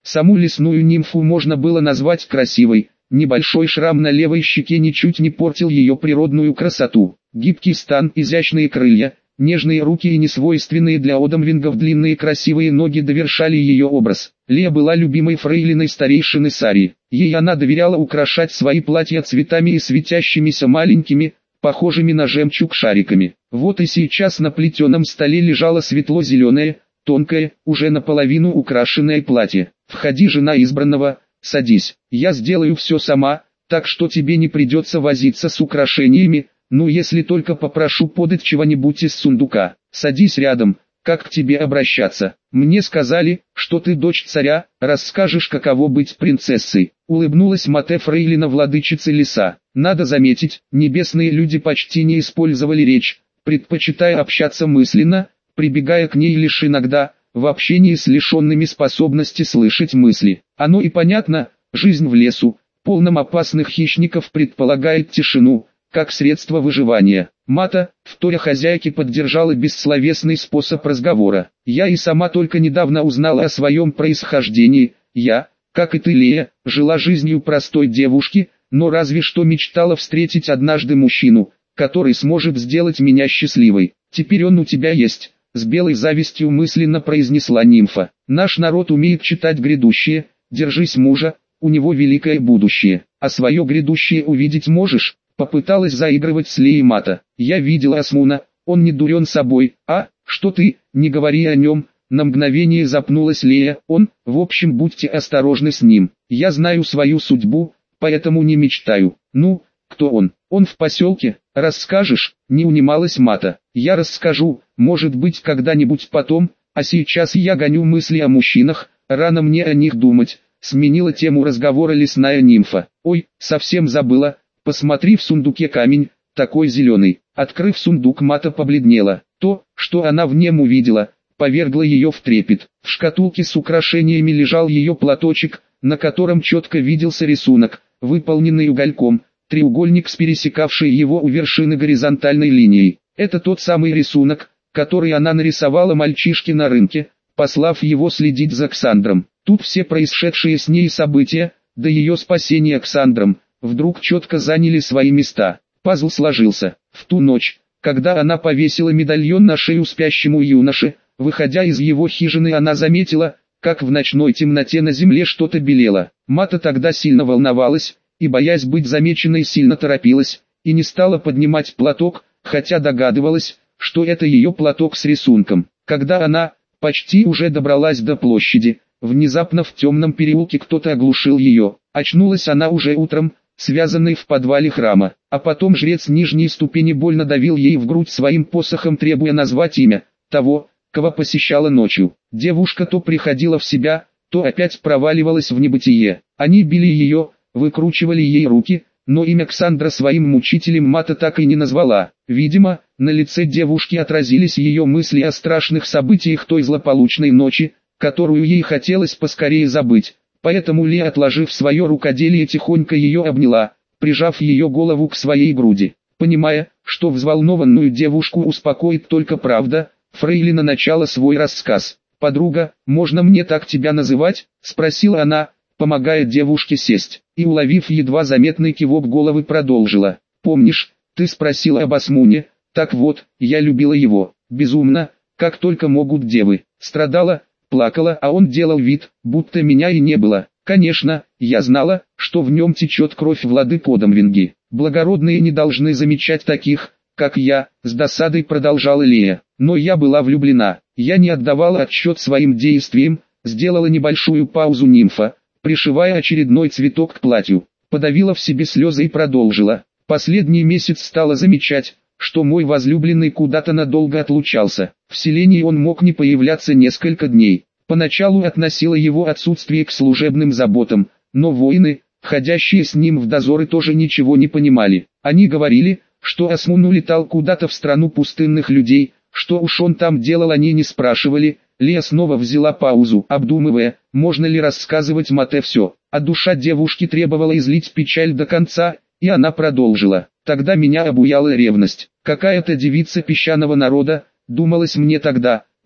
Саму лесную нимфу можно было назвать красивой, небольшой шрам на левой щеке ничуть не портил ее природную красоту. Гибкий стан, изящные крылья, нежные руки и несвойственные для одомвингов длинные красивые ноги довершали ее образ. Лея была любимой фрейлиной старейшины Сарии. Ей она доверяла украшать свои платья цветами и светящимися маленькими, похожими на жемчуг шариками. Вот и сейчас на плетеном столе лежало светло-зеленое, тонкое, уже наполовину украшенное платье. «Входи, жена избранного, садись, я сделаю все сама, так что тебе не придется возиться с украшениями, ну если только попрошу подать чего-нибудь из сундука. Садись рядом, как к тебе обращаться? Мне сказали, что ты дочь царя, расскажешь, каково быть принцессой». Улыбнулась Мате фрейлина владычицы леса. Надо заметить, небесные люди почти не использовали речь, предпочитая общаться мысленно, прибегая к ней лишь иногда, в общении с лишенными способности слышать мысли. Оно и понятно, жизнь в лесу, полном опасных хищников, предполагает тишину, как средство выживания. Мата, вторя хозяйке, поддержала бессловесный способ разговора. «Я и сама только недавно узнала о своем происхождении. Я, как и ты, Лея, жила жизнью простой девушки, но разве что мечтала встретить однажды мужчину, который сможет сделать меня счастливой. Теперь он у тебя есть», — с белой завистью мысленно произнесла нимфа. «Наш народ умеет читать грядущее, держись мужа, у него великое будущее. А свое грядущее увидеть можешь?» Попыталась заигрывать с Леей Мата. «Я видела Асмуна, он не дурен собой». «А, что ты, не говори о нем», — на мгновение запнулась Лея. «Он, в общем, будьте осторожны с ним. Я знаю свою судьбу, поэтому не мечтаю». «Ну, кто он? Он в поселке, расскажешь?» — не унималась Мата. «Я расскажу, может быть, когда-нибудь потом, а сейчас я гоню мысли о мужчинах, рано мне о них думать», — сменила тему разговора лесная нимфа. «Ой, совсем забыла. Посмотри, в сундуке камень, такой зеленый». Открыв сундук, Мата побледнела. То, что она в нем увидела, повергло ее в трепет. В шкатулке с украшениями лежал ее платочек, на котором четко виделся рисунок, выполненный угольком, треугольник с пересекавшей его у вершины горизонтальной линией. Это тот самый рисунок, который она нарисовала мальчишке на рынке, послав его следить за Ксандром. Тут все происшедшие с ней события, до ее спасения Ксандром, вдруг четко заняли свои места. Пазл сложился. В ту ночь, когда она повесила медальон на шею спящему юноше, выходя из его хижины, она заметила, как в ночной темноте на земле что-то белело. Мата тогда сильно волновалась, и, боясь быть замеченной, сильно торопилась, и не стала поднимать платок, хотя догадывалась, что это ее платок с рисунком. Когда она почти уже добралась до площади, внезапно в темном переулке кто-то оглушил ее. Очнулась она уже утром, связанной в подвале храма, а потом жрец нижней ступени больно давил ей в грудь своим посохом, требуя назвать имя того, кого посещала ночью. Девушка то приходила в себя, то опять проваливалась в небытие. Они били ее, выкручивали ей руки, но имя Ксандра своим мучителем Мата так и не назвала. Видимо, на лице девушки отразились ее мысли о страшных событиях той злополучной ночи, которую ей хотелось поскорее забыть. Поэтому Ли, отложив свое рукоделие, тихонько ее обняла, прижав ее голову к своей груди. Понимая, что взволнованную девушку успокоит только правда, фрейлина начала свой рассказ. «Подруга, можно мне так тебя называть?» — спросила она, помогая девушке сесть, и, уловив едва заметный кивок головы, продолжила. «Помнишь, ты спросила об Асмуне? Так вот, я любила его, безумно, как только могут девы. Страдала, плакала, а он делал вид, будто меня и не было. Конечно, я знала, что в нем течет кровь владык Одомвинги. Благородные не должны замечать таких, как я», — с досадой продолжала Лея. «Но я была влюблена, я не отдавала отчет своим действиям», — сделала небольшую паузу нимфа, пришивая очередной цветок к платью. Подавила в себе слезы и продолжила. «Последний месяц стала замечать, что мой возлюбленный куда-то надолго отлучался. В селении он мог не появляться несколько дней. Поначалу относила его отсутствие к служебным заботам, но воины, ходящие с ним в дозоры, тоже ничего не понимали. Они говорили, что Асмун улетал куда-то в страну пустынных людей, что уж он там делал, они не спрашивали». Лея снова взяла паузу, обдумывая, можно ли рассказывать Мате все. А душа девушки требовала излить печаль до конца, и она продолжила. «Тогда меня обуяла ревность. Какая-то девица песчаного народа, думалось мне тогда,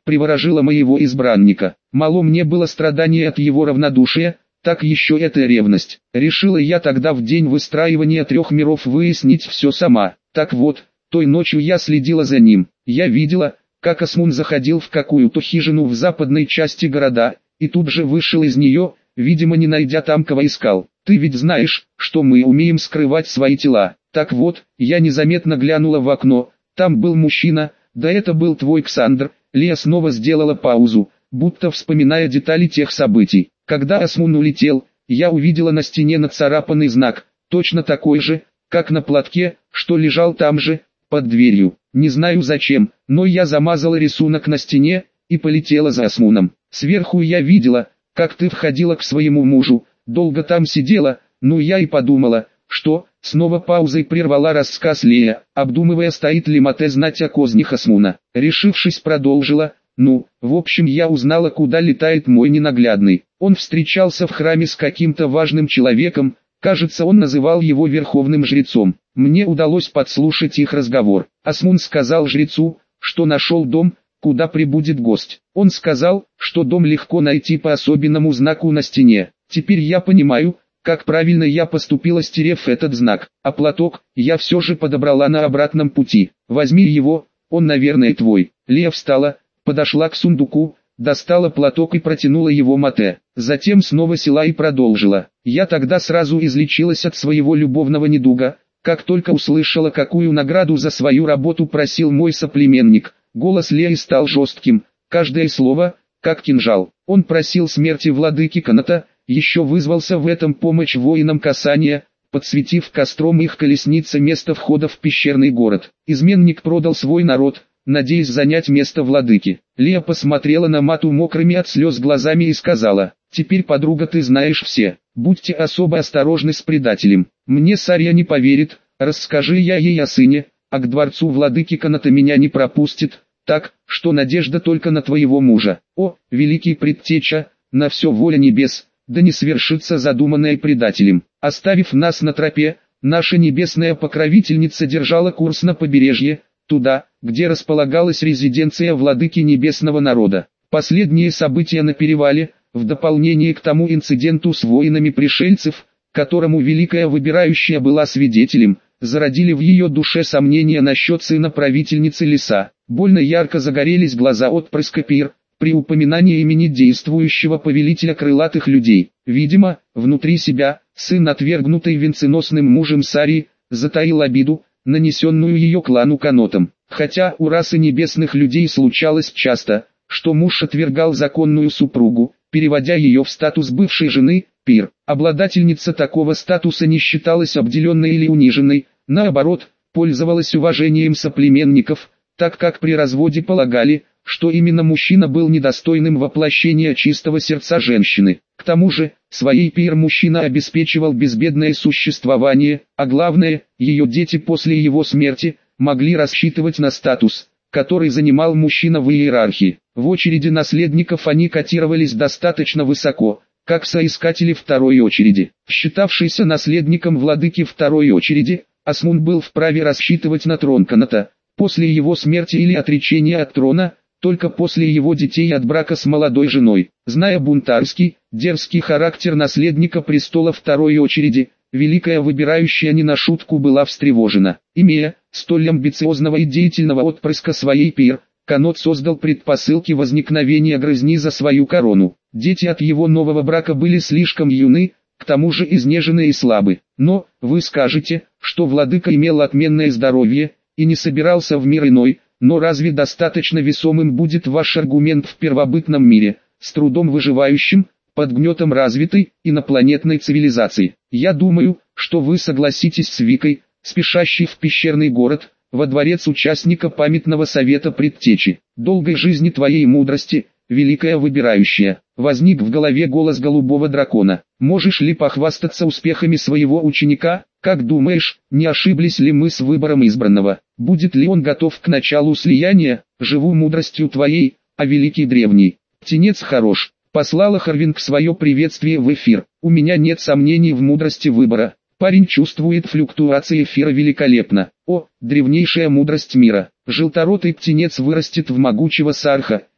приворожила моего избранника. Мало мне было страдания от его равнодушия, так еще это ревность. Решила я тогда в день выстраивания 3 миров выяснить все сама. Так вот, той ночью я следила за ним. Я видела, как Асмун заходил в какую-то хижину в западной части города, и тут же вышел из нее, видимо не найдя там кого искал. Ты ведь знаешь, что мы умеем скрывать свои тела. Так вот, я незаметно глянула в окно, там был мужчина, да это был твой Ксандр. Лия снова сделала паузу, будто вспоминая детали тех событий. Когда Асмун улетел, я увидела на стене нацарапанный знак, точно такой же, как на платке, что лежал там же, под дверью. Не знаю зачем, но я замазала рисунок на стене и полетела за Асмуном. Сверху я видела, как ты входила к своему мужу, долго там сидела, ну я и подумала, что, снова паузой прервала рассказ Лея, обдумывая, стоит ли Мате знать о кознях Асмуна. Решившись, продолжила, ну, в общем я узнала, куда летает мой ненаглядный. Он встречался в храме с каким-то важным человеком, кажется он называл его верховным жрецом. Мне удалось подслушать их разговор. Асмун сказал жрецу, что нашел дом, куда прибудет гость. Он сказал, что дом легко найти по особенному знаку на стене. Теперь я понимаю, как правильно я поступила, стерев этот знак. А платок я все же подобрала на обратном пути. Возьми его, он наверное твой. Лия встала, подошла к сундуку, достала платок и протянула его Мате. Затем снова села и продолжила. Я тогда сразу излечилась от своего любовного недуга, как только услышала, какую награду за свою работу просил мой соплеменник. Голос Леи стал жестким, каждое слово, как кинжал. Он просил смерти владыки Каната, еще вызвался в этом помощь воинам Касания, подсветив костром их колесницы место входа в пещерный город. Изменник продал свой народ, надеясь занять место владыки. Лия посмотрела на Мату мокрыми от слез глазами и сказала, «Теперь, подруга, ты знаешь все, будьте особо осторожны с предателем. Мне Сарья не поверит, расскажи я ей о сыне, а к дворцу владыки Каната меня не пропустит, так, что надежда только на твоего мужа. О, великий предтеча, на все воля небес, да не свершится задуманное предателем». Оставив нас на тропе, наша небесная покровительница держала курс на побережье, туда, где располагалась резиденция владыки небесного народа. Последние события на перевале, в дополнение к тому инциденту с воинами пришельцев, которому Великая Выбирающая была свидетелем, зародили в ее душе сомнения насчет сына правительницы леса. Больно ярко загорелись глаза отпрыска Пир, при упоминании имени действующего повелителя крылатых людей. Видимо, внутри себя, сын отвергнутый венценосным мужем Сарии, затаил обиду, нанесенную ее клану Канотом. Хотя у расы небесных людей случалось часто, что муж отвергал законную супругу, переводя ее в статус бывшей жены, Пир. Обладательница такого статуса не считалась обделенной или униженной, наоборот, пользовалась уважением соплеменников, так как при разводе полагали, что именно мужчина был недостойным воплощения чистого сердца женщины. К тому же, своей Пир мужчина обеспечивал безбедное существование, а главное, ее дети после его смерти, могли рассчитывать на статус, который занимал мужчина в иерархии. В очереди наследников они котировались достаточно высоко, как соискатели второй очереди. Считавшийся наследником владыки второй очереди, Асмун был вправе рассчитывать на трон Каната, после его смерти или отречения от трона, только после его детей от брака с молодой женой. Зная бунтарский, дерзкий характер наследника престола второй очереди, Великая Выбирающая не на шутку была встревожена. Имея столь амбициозного и деятельного отпрыска своей Пир, Канот создал предпосылки возникновения грызни за свою корону. Дети от его нового брака были слишком юны, к тому же изнежены и слабы. Но, вы скажете, что владыка имел отменное здоровье, и не собирался в мир иной, но разве достаточно весомым будет ваш аргумент в первобытном мире, с трудом выживающим, под гнетом развитой, инопланетной цивилизации? Я думаю, что вы согласитесь с Викой, спешащей в пещерный город, во дворец участника памятного совета предтечи. Долгой жизни твоей мудрости, Великая Выбирающая. Возник в голове голос голубого дракона. Можешь ли похвастаться успехами своего ученика? Как думаешь, не ошиблись ли мы с выбором избранного? Будет ли он готов к началу слияния? Живу мудростью твоей, а великий древний. Птенец хорош. Послала Харвинг свое приветствие в эфир. У меня нет сомнений в мудрости выбора. Парень чувствует флюктуации эфира великолепно. О, древнейшая мудрость мира. Желторотый птенец вырастет в могучего сарха,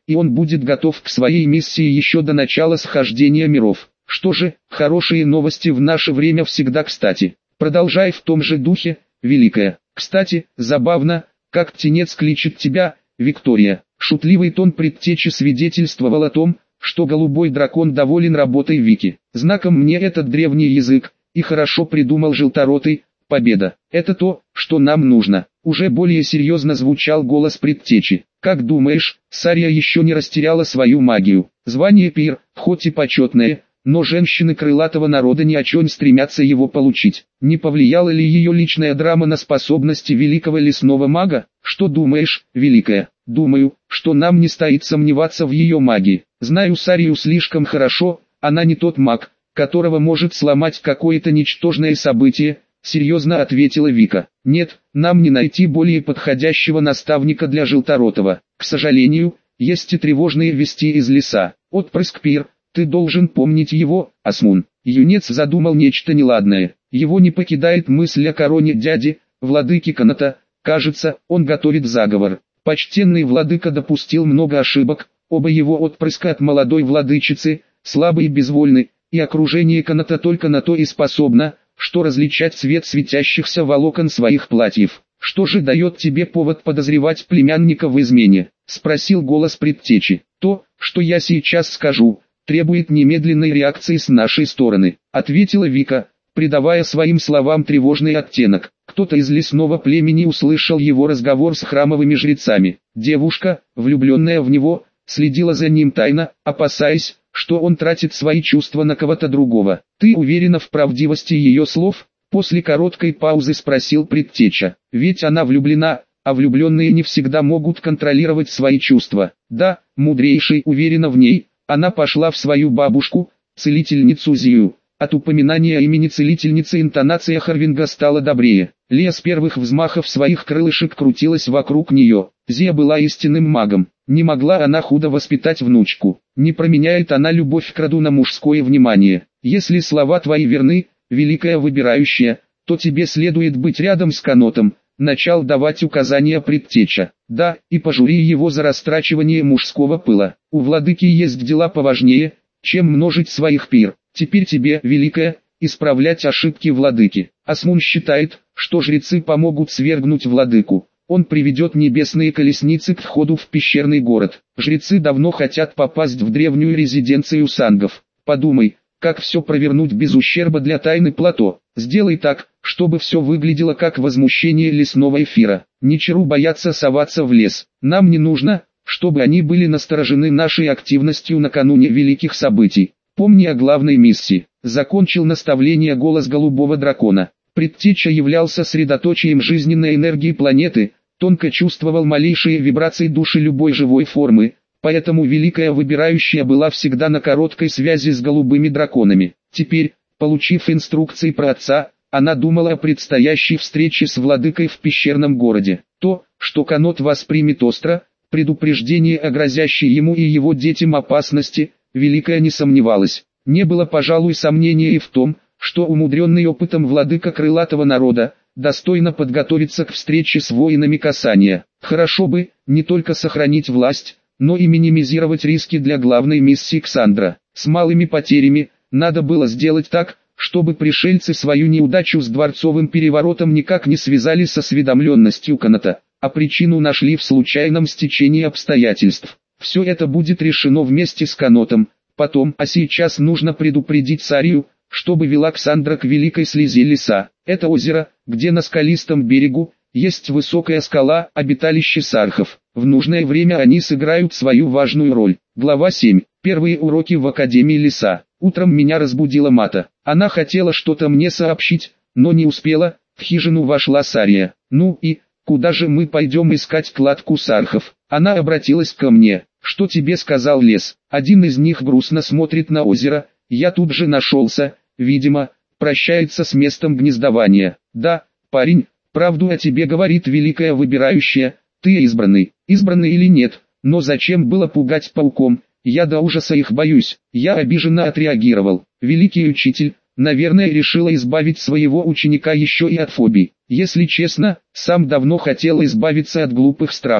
и он будет готов к своей миссии еще до начала схождения миров. Что же, хорошие новости в наше время всегда кстати. Продолжай в том же духе, Великая. Кстати, забавно, как птенец кличет тебя, Виктория. Шутливый тон предтечи свидетельствовал о том, что голубой дракон доволен работой Вики. Знаком мне этот древний язык, и хорошо придумал желторотый, победа. Это то, что нам нужно. Уже более серьезно звучал голос предтечи. Как думаешь, Сария еще не растеряла свою магию? Звание пир, хоть и почетное, но женщины крылатого народа ни о чем стремятся его получить. Не повлияла ли ее личная драма на способности великого лесного мага? Что думаешь, Великая? Думаю, что нам не стоит сомневаться в ее магии. Знаю Сарию слишком хорошо, она не тот маг, которого может сломать какое-то ничтожное событие, серьезно ответила Вика. Нет, нам не найти более подходящего наставника для Желторотого. К сожалению, есть и тревожные вести из леса. Отпрыск Пир, ты должен помнить его, Асмун. Юнец задумал нечто неладное. Его не покидает мысль о короне дяди, владыки Каната. Кажется, он готовит заговор. Почтенный владыка допустил много ошибок, оба его отпрыска от молодой владычицы, слабы и безвольны, и окружение Каната только на то и способно, что различать цвет светящихся волокон своих платьев. «Что же дает тебе повод подозревать племянника в измене?» — спросил голос предтечи. «То, что я сейчас скажу, требует немедленной реакции с нашей стороны», — ответила Вика, придавая своим словам тревожный оттенок. Кто-то из лесного племени услышал его разговор с храмовыми жрецами. Девушка, влюбленная в него, следила за ним тайно, опасаясь, что он тратит свои чувства на кого-то другого. «Ты уверена в правдивости ее слов?» После короткой паузы спросил предтеча. «Ведь она влюблена, а влюбленные не всегда могут контролировать свои чувства». «Да, мудрейший уверена в ней, она пошла в свою бабушку, целительницу Зию». От упоминания имени целительницы интонация Харвинга стала добрее. Лия с первых взмахов своих крылышек крутилась вокруг нее. Зия была истинным магом. Не могла она худо воспитать внучку. Не променяет она любовь к роду на мужское внимание. Если слова твои верны, Великая Выбирающая, то тебе следует быть рядом с Канотом. Начал давать указания предтеча. Да, и пожури его за растрачивание мужского пыла. У владыки есть дела поважнее, чем множить своих пир. Теперь тебе, Великая, исправлять ошибки владыки. Асмун считает, что жрецы помогут свергнуть владыку. Он приведет небесные колесницы к входу в пещерный город. Жрецы давно хотят попасть в древнюю резиденцию сангов. Подумай, как все провернуть без ущерба для тайны плато. Сделай так, чтобы все выглядело как возмущение лесного эфира. Ничеру боятся соваться в лес. Нам не нужно, чтобы они были насторожены нашей активностью накануне великих событий. Помни о главной миссии. Закончил наставление голос голубого дракона. Предтеча являлся средоточием жизненной энергии планеты, тонко чувствовал малейшие вибрации души любой живой формы, поэтому Великая Выбирающая была всегда на короткой связи с голубыми драконами. Теперь, получив инструкции про отца, она думала о предстоящей встрече с владыкой в пещерном городе. То, что Канот воспримет остро, предупреждение о грозящей ему и его детям опасности, Великая не сомневалась. Не было, пожалуй, сомнения и в том, что умудренный опытом владыка крылатого народа, достойно подготовиться к встрече с воинами Касания. Хорошо бы, не только сохранить власть, но и минимизировать риски для главной миссии Ксандра. С малыми потерями, надо было сделать так, чтобы пришельцы свою неудачу с дворцовым переворотом никак не связали с осведомленностью Каната, а причину нашли в случайном стечении обстоятельств. Все это будет решено вместе с Канотом, потом, а сейчас нужно предупредить Сарию, чтобы вела Ксандра к великой слезе леса. Это озеро, где на скалистом берегу, есть высокая скала, обиталище сархов. В нужное время они сыграют свою важную роль. Глава 7. Первые уроки в Академии леса. Утром меня разбудила Мата. Она хотела что-то мне сообщить, но не успела. В хижину вошла Сария. «Ну и, куда же мы пойдем искать кладку сархов?» Она обратилась ко мне. «Что тебе сказал лес?» Один из них грустно смотрит на озеро. Я тут же нашелся, видимо, прощается с местом гнездования. «Да, парень, правду о тебе говорит Великая Выбирающая, ты избранный». Избранный или нет, но зачем было пугать пауком? Я до ужаса их боюсь. Я обиженно отреагировал. Великий учитель, наверное, решила избавить своего ученика еще и от фобий. Если честно, сам давно хотел избавиться от глупых страхов.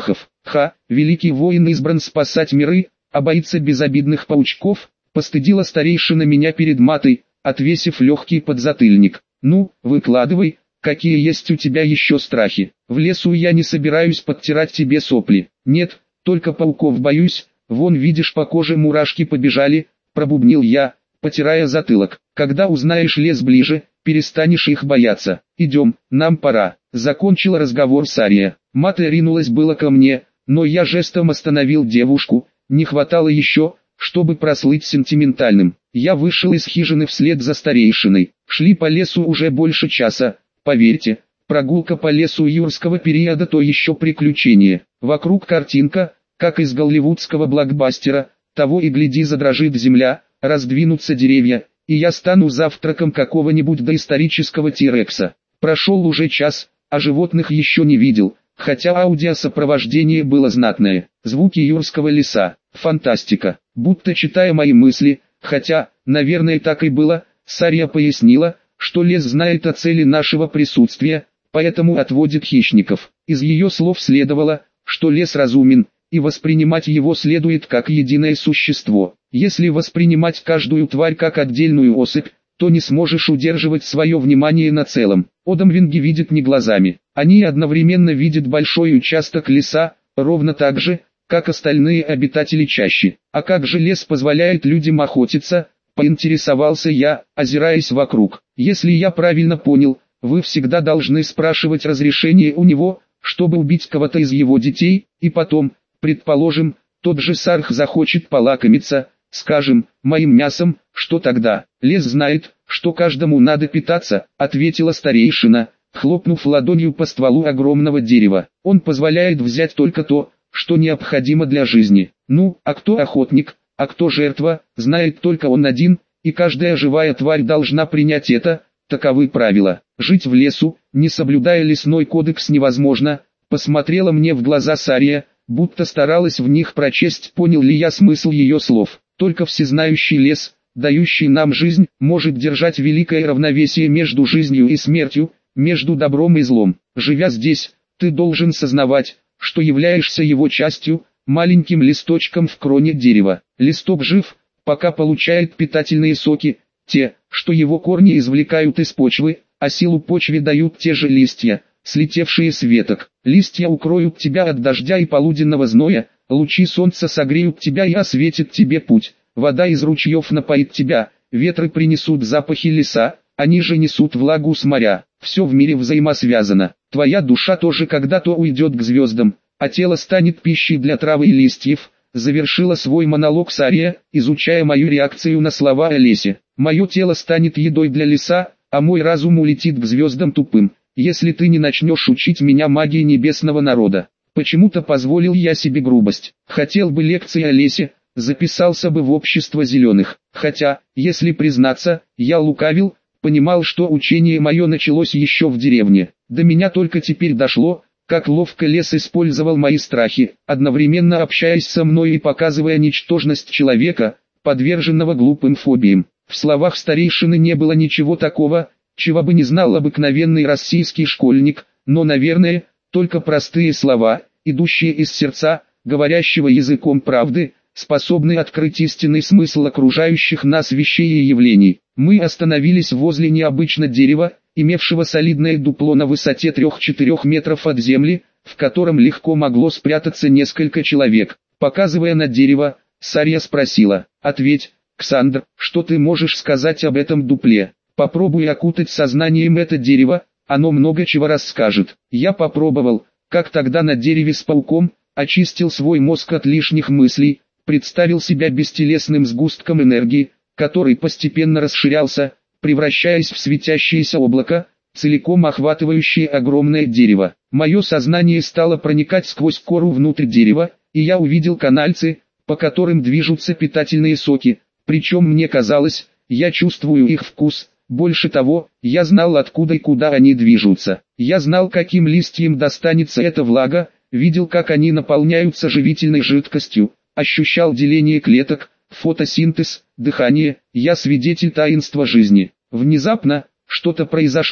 великий воин избран спасать миры, а боится безобидных паучков, постыдила старейшина меня перед матой, отвесив легкий подзатыльник. Ну, выкладывай, какие есть у тебя еще страхи. В лесу я не собираюсь подтирать тебе сопли. Нет, только пауков боюсь, вон видишь по коже мурашки побежали, пробубнил я, потирая затылок. Когда узнаешь лес ближе, перестанешь их бояться. Идем, нам пора. Закончила разговор Сария. Мата ринулась было ко мне, но я жестом остановил девушку, не хватало еще, чтобы прослыть сентиментальным. Я вышел из хижины вслед за старейшиной. Шли по лесу уже больше часа. Поверьте, прогулка по лесу юрского периода то еще приключение. Вокруг картинка, как из голливудского блокбастера, того и гляди задрожит земля, раздвинутся деревья, и я стану завтраком какого-нибудь доисторического Тирекса. Прошел уже час, а животных еще не видел, хотя аудиосопровождение было знатное. Звуки юрского леса, фантастика, будто читая мои мысли, хотя, наверное, так и было. Сария пояснила, что лес знает о цели нашего присутствия, поэтому отводит хищников. Из ее слов следовало, что лес разумен, и воспринимать его следует как единое существо. Если воспринимать каждую тварь как отдельную особь, то не сможешь удерживать свое внимание на целом. Одамвинги видят не глазами, они одновременно видят большой участок леса, ровно так же, как остальные обитатели чащи. А как же лес позволяет людям охотиться, поинтересовался я, озираясь вокруг. Если я правильно понял, вы всегда должны спрашивать разрешение у него, чтобы убить кого-то из его детей, и потом, предположим, тот же Сарх захочет полакомиться, скажем, моим мясом, что тогда? Лес знает, что каждому надо питаться, ответила старейшина, хлопнув ладонью по стволу огромного дерева. Он позволяет взять только то, что необходимо для жизни. Ну, а кто охотник, а кто жертва, знает только он один, и каждая живая тварь должна принять это, таковы правила. Жить в лесу, не соблюдая лесной кодекс, невозможно. Посмотрела мне в глаза Сария, будто старалась в них прочесть, понял ли я смысл ее слов. Только всезнающий лес, дающий нам жизнь, может держать великое равновесие между жизнью и смертью, между добром и злом. Живя здесь, ты должен сознавать, что являешься его частью, маленьким листочком в кроне дерева. Листок жив, пока получает питательные соки, те, что его корни извлекают из почвы, а силу почве дают те же листья, слетевшие с веток. Листья укроют тебя от дождя и полуденного зноя, лучи солнца согреют тебя и осветят тебе путь, вода из ручьев напоит тебя, ветры принесут запахи леса, они же несут влагу с моря. Все в мире взаимосвязано. Твоя душа тоже когда-то уйдет к звездам, а тело станет пищей для травы и листьев. Завершила свой монолог Сария, изучая мою реакцию на слова о лесе. Мое тело станет едой для леса, а мой разум улетит к звездам тупым, если ты не начнешь учить меня магии небесного народа. Почему-то позволил я себе грубость. Хотел бы лекции о лесе, записался бы в общество зеленых. Хотя, если признаться, я лукавил, понимал, что учение мое началось еще в деревне. До меня только теперь дошло, как ловко лес использовал мои страхи, одновременно общаясь со мной и показывая ничтожность человека, подверженного глупым фобиям. В словах старейшины не было ничего такого, чего бы не знал обыкновенный российский школьник, но, наверное, только простые слова, идущие из сердца, говорящего языком правды, способны открыть истинный смысл окружающих нас вещей и явлений. Мы остановились возле необычного дерева, имевшего солидное дупло на высоте 3-4 метров от земли, в котором легко могло спрятаться несколько человек. Показывая на дерево, Сария спросила: «Ответь, Ксандр, что ты можешь сказать об этом дупле? Попробуй окутать сознанием это дерево, оно много чего расскажет». Я попробовал, как тогда на дереве с пауком, очистил свой мозг от лишних мыслей, представил себя бестелесным сгустком энергии, который постепенно расширялся, превращаясь в светящееся облако, целиком охватывающее огромное дерево. Мое сознание стало проникать сквозь кору внутрь дерева, и я увидел канальцы, по которым движутся питательные соки, причем мне казалось, я чувствую их вкус. Больше того, я знал, откуда и куда они движутся. Я знал, каким листьям достанется эта влага, видел, как они наполняются живительной жидкостью, ощущал деление клеток, фотосинтез, дыхание. Я свидетель таинства жизни. Внезапно, что-то произошло,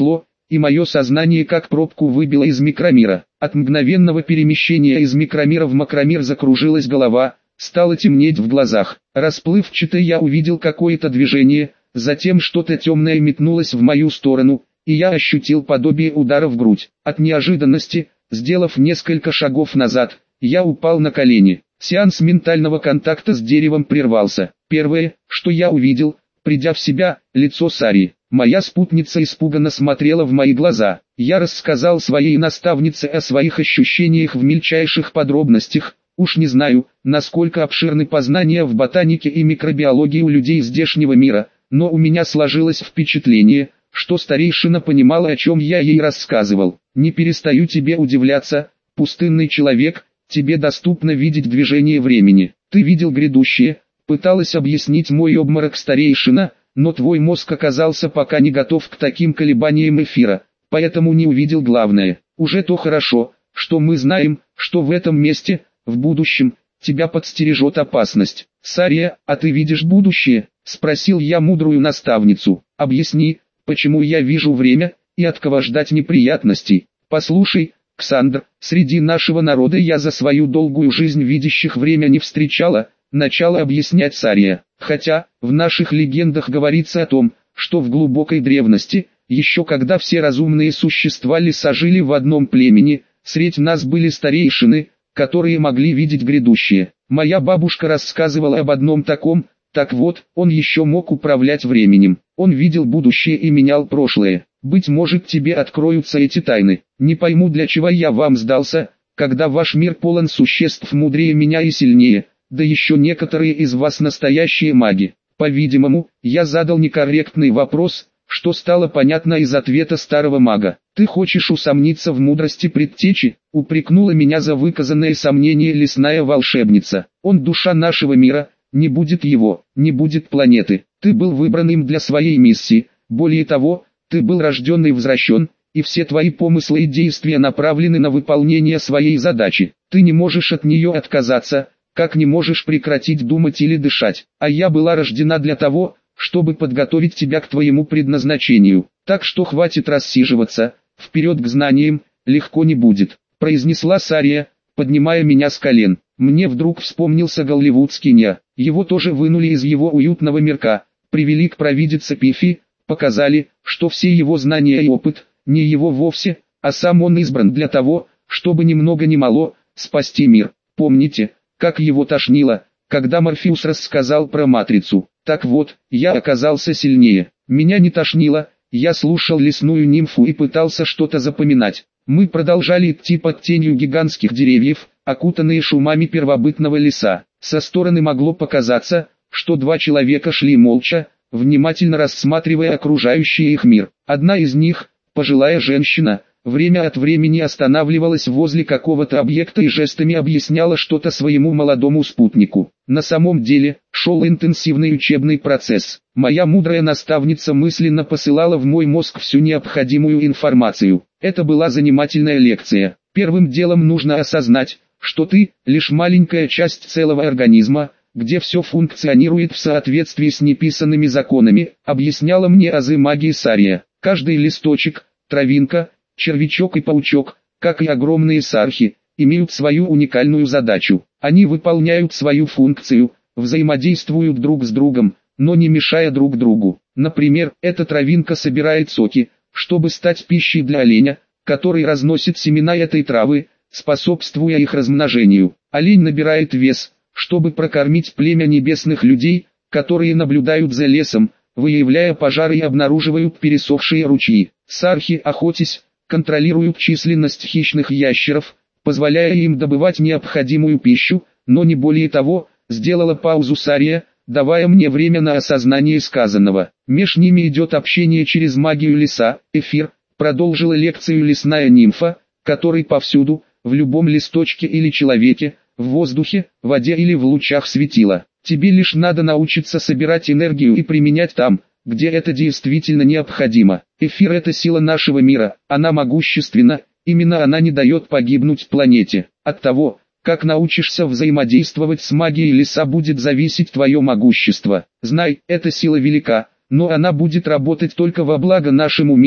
и мое сознание как пробку выбило из микромира. От мгновенного перемещения из микромира в макромир закружилась голова, стало темнеть в глазах. Расплывчато я увидел какое-то движение, затем что-то темное метнулось в мою сторону, и я ощутил подобие удара в грудь. От неожиданности, сделав несколько шагов назад, я упал на колени. Сеанс ментального контакта с деревом прервался. Первое, что я увидел, придя в себя, лицо Сарии. Моя спутница испуганно смотрела в мои глаза. Я рассказал своей наставнице о своих ощущениях в мельчайших подробностях. Уж не знаю, насколько обширны познания в ботанике и микробиологии у людей здешнего мира, но у меня сложилось впечатление, что старейшина понимала, о чем я ей рассказывал. Не перестаю тебе удивляться, пустынный человек, тебе доступно видеть движение времени. Ты видел грядущее, пыталась объяснить мой обморок старейшина, но твой мозг оказался пока не готов к таким колебаниям эфира, поэтому не увидел главное. Уже то хорошо, что мы знаем, что в этом месте, в будущем, тебя подстережет опасность. Сария, а ты видишь будущее? Спросил я мудрую наставницу. Объясни, почему я вижу время, и от кого ждать неприятностей. Послушай, Ксандр, среди нашего народа я за свою долгую жизнь видящих время не встречала, начала объяснять Сария. Хотя, в наших легендах говорится о том, что в глубокой древности, еще когда все разумные существа леса жили в одном племени, средь нас были старейшины, которые могли видеть грядущее. Моя бабушка рассказывала об одном таком, так вот, он еще мог управлять временем. Он видел будущее и менял прошлое. Быть может, тебе откроются эти тайны. Не пойму, для чего я вам сдался, когда ваш мир полон существ мудрее меня и сильнее, да еще некоторые из вас настоящие маги. По-видимому, я задал некорректный вопрос, что стало понятно из ответа старого мага. «Ты хочешь усомниться в мудрости предтечи?» — упрекнула меня за выказанное сомнение лесная волшебница. «Он душа нашего мира, не будет его, не будет планеты. Ты был выбран им для своей миссии, более того, ты был рожден и возвращен, и все твои помыслы и действия направлены на выполнение своей задачи. Ты не можешь от нее отказаться, как не можешь прекратить думать или дышать. А я была рождена для того, чтобы подготовить тебя к твоему предназначению. Так что хватит рассиживаться, вперед к знаниям, легко не будет», — произнесла Сария, поднимая меня с колен. Мне вдруг вспомнился голливудский Ня. Его тоже вынули из его уютного мирка, привели к провидице Пифи, показали, что все его знания и опыт, не его вовсе, а сам он избран для того, чтобы ни много ни мало, спасти мир. Помните, как его тошнило, когда Морфеус рассказал про матрицу? Так вот, я оказался сильнее. Меня не тошнило, я слушал лесную нимфу и пытался что-то запоминать. Мы продолжали идти под тенью гигантских деревьев, окутанные шумами первобытного леса. Со стороны могло показаться, что два человека шли молча, внимательно рассматривая окружающий их мир. Одна из них, пожилая женщина, время от времени останавливалась возле какого-то объекта и жестами объясняла что-то своему молодому спутнику. На самом деле, шел интенсивный учебный процесс. Моя мудрая наставница мысленно посылала в мой мозг всю необходимую информацию. Это была занимательная лекция. Первым делом нужно осознать, что ты – лишь маленькая часть целого организма, где все функционирует в соответствии с неписанными законами, объясняла мне азы магии Сария. Каждый листочек, травинка, червячок и паучок, как и огромные сархи, имеют свою уникальную задачу. Они выполняют свою функцию, взаимодействуют друг с другом, но не мешая друг другу. Например, эта травинка собирает соки, чтобы стать пищей для оленя, который разносит семена этой травы, способствуя их размножению. Олень набирает вес, чтобы прокормить племя небесных людей, которые наблюдают за лесом, выявляя пожары и обнаруживают пересохшие ручьи. Сархи, охотясь, контролируют численность хищных ящеров, позволяя им добывать необходимую пищу, но не более того, сделала паузу Сария, давая мне время на осознание сказанного. Меж ними идет общение через магию леса, эфир, продолжила лекцию лесная нимфа, который повсюду, в любом листочке или человеке, в воздухе, воде или в лучах светила. Тебе лишь надо научиться собирать энергию и применять там, где это действительно необходимо. Эфир – это сила нашего мира, она могущественна, именно она не дает погибнуть планете. От того, как научишься взаимодействовать с магией леса, будет зависеть твое могущество. Знай, эта сила велика, но она будет работать только во благо нашему миру,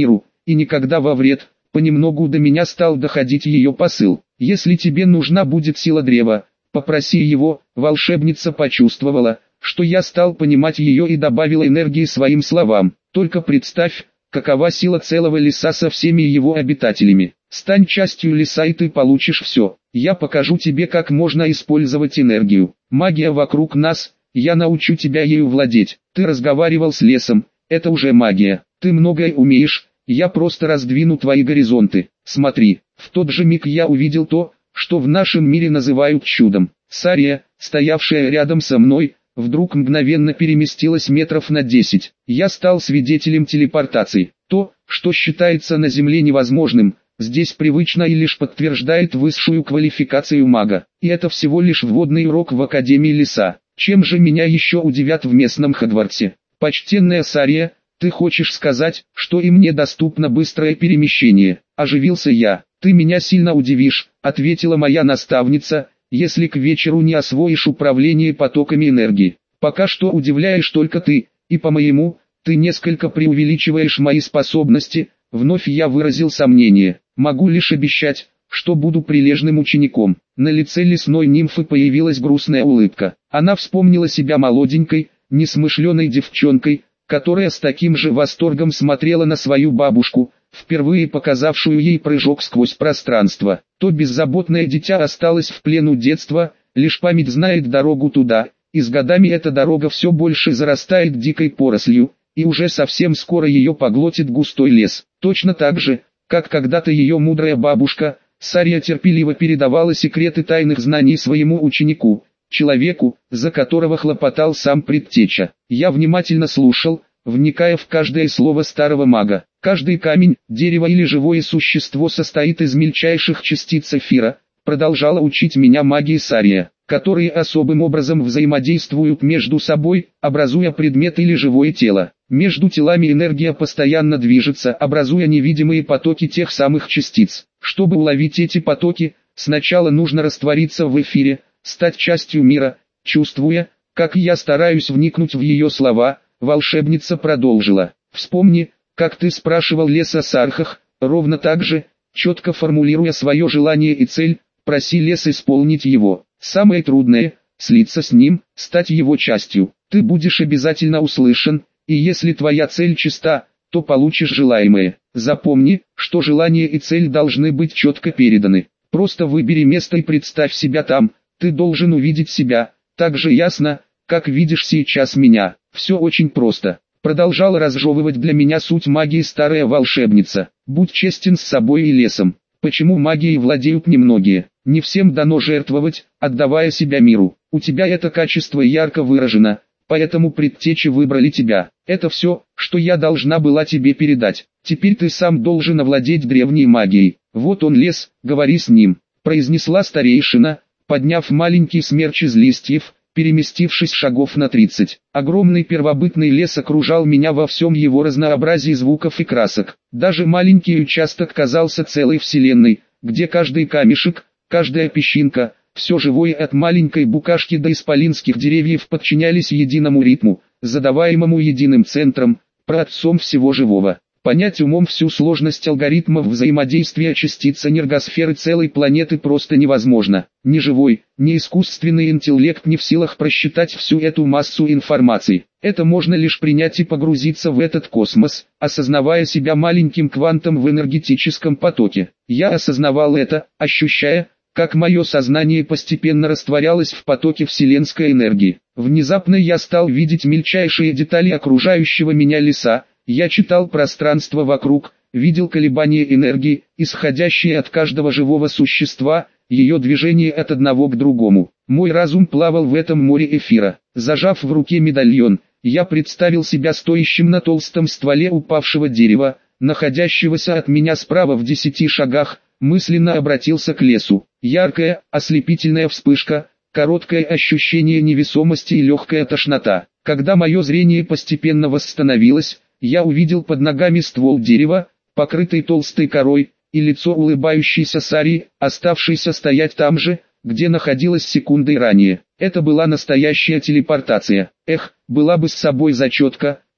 и никогда во вред. Понемногу до меня стал доходить ее посыл. Если тебе нужна будет сила древа, попроси его. Волшебница почувствовала, что я стал понимать ее, и добавила энергии своим словам. Только представь, какова сила целого леса со всеми его обитателями. Стань частью леса, и ты получишь все. Я покажу тебе, как можно использовать энергию. Магия вокруг нас, я научу тебя ею владеть. Ты разговаривал с лесом, это уже магия. Ты многое умеешь, я просто раздвину твои горизонты. Смотри, в тот же миг я увидел то, что в нашем мире называют чудом. Сария, стоявшая рядом со мной, вдруг мгновенно переместилась метров на 10. Я стал свидетелем телепортации. То, что считается на Земле невозможным, здесь привычно и лишь подтверждает высшую квалификацию мага. И это всего лишь вводный урок в Академии Леса. Чем же меня еще удивят в местном Хогвартсе? Почтенная Сария, ты хочешь сказать, что и мне доступно быстрое перемещение? Оживился я. Ты меня сильно удивишь, ответила моя наставница, если к вечеру не освоишь управление потоками энергии. Пока что удивляешь только ты, и по-моему, ты несколько преувеличиваешь мои способности. Вновь я выразил сомнение. Могу лишь обещать, что буду прилежным учеником. На лице лесной нимфы появилась грустная улыбка. Она вспомнила себя молоденькой, несмышленой девчонкой, которая с таким же восторгом смотрела на свою бабушку, впервые показавшую ей прыжок сквозь пространство. То беззаботное дитя осталось в плену детства, лишь память знает дорогу туда, и с годами эта дорога все больше зарастает дикой порослью, и уже совсем скоро ее поглотит густой лес. Точно так же, как когда-то ее мудрая бабушка, Сария терпеливо передавала секреты тайных знаний своему ученику, человеку, за которого хлопотал сам предтеча. Я внимательно слушал, вникая в каждое слово старого мага. Каждый камень, дерево или живое существо состоит из мельчайших частиц эфира, продолжала учить меня магии Сария, которые особым образом взаимодействуют между собой, образуя предмет или живое тело. Между телами энергия постоянно движется, образуя невидимые потоки тех самых частиц. Чтобы уловить эти потоки, сначала нужно раствориться в эфире, стать частью мира. Чувствуя, как я стараюсь вникнуть в ее слова, волшебница продолжила. Вспомни, как ты спрашивал лес о сархах, ровно так же, четко формулируя свое желание и цель, проси лес исполнить его. Самое трудное – слиться с ним, стать его частью. Ты будешь обязательно услышан, и если твоя цель чиста, то получишь желаемое. Запомни, что желание и цель должны быть четко переданы. Просто выбери место и представь себя там. Ты должен увидеть себя, так же ясно, как видишь сейчас меня. Все очень просто. Продолжала разжевывать для меня суть магии старая волшебница. Будь честен с собой и лесом. Почему магией владеют немногие? Не всем дано жертвовать, отдавая себя миру. У тебя это качество ярко выражено, поэтому предтечи выбрали тебя. Это все, что я должна была тебе передать. Теперь ты сам должен овладеть древней магией. Вот он лес, говори с ним, произнесла старейшина, подняв маленький смерч из листьев, переместившись шагов на 30. Огромный первобытный лес окружал меня во всем его разнообразии звуков и красок. Даже маленький участок казался целой вселенной, где каждый камешек, каждая песчинка, все живое от маленькой букашки до исполинских деревьев подчинялись единому ритму, задаваемому единым центром, праотцом всего живого. Понять умом всю сложность алгоритмов взаимодействия частиц энергосферы целой планеты просто невозможно. Ни живой, ни искусственный интеллект не в силах просчитать всю эту массу информации. Это можно лишь принять и погрузиться в этот космос, осознавая себя маленьким квантом в энергетическом потоке. Я осознавал это, ощущая, как мое сознание постепенно растворялось в потоке вселенской энергии. Внезапно я стал видеть мельчайшие детали окружающего меня леса. Я читал пространство вокруг, видел колебания энергии, исходящие от каждого живого существа, ее движение от одного к другому. Мой разум плавал в этом море эфира. Зажав в руке медальон, я представил себя стоящим на толстом стволе упавшего дерева, находящегося от меня справа в 10 шагах, мысленно обратился к лесу. Яркая, ослепительная вспышка, короткое ощущение невесомости и легкая тошнота. Когда мое зрение постепенно восстановилось, я увидел под ногами ствол дерева, покрытый толстой корой, и лицо улыбающейся Сарии, оставшейся стоять там же, где находилась секундой ранее. Это была настоящая телепортация. Эх, была бы с собой зачетка,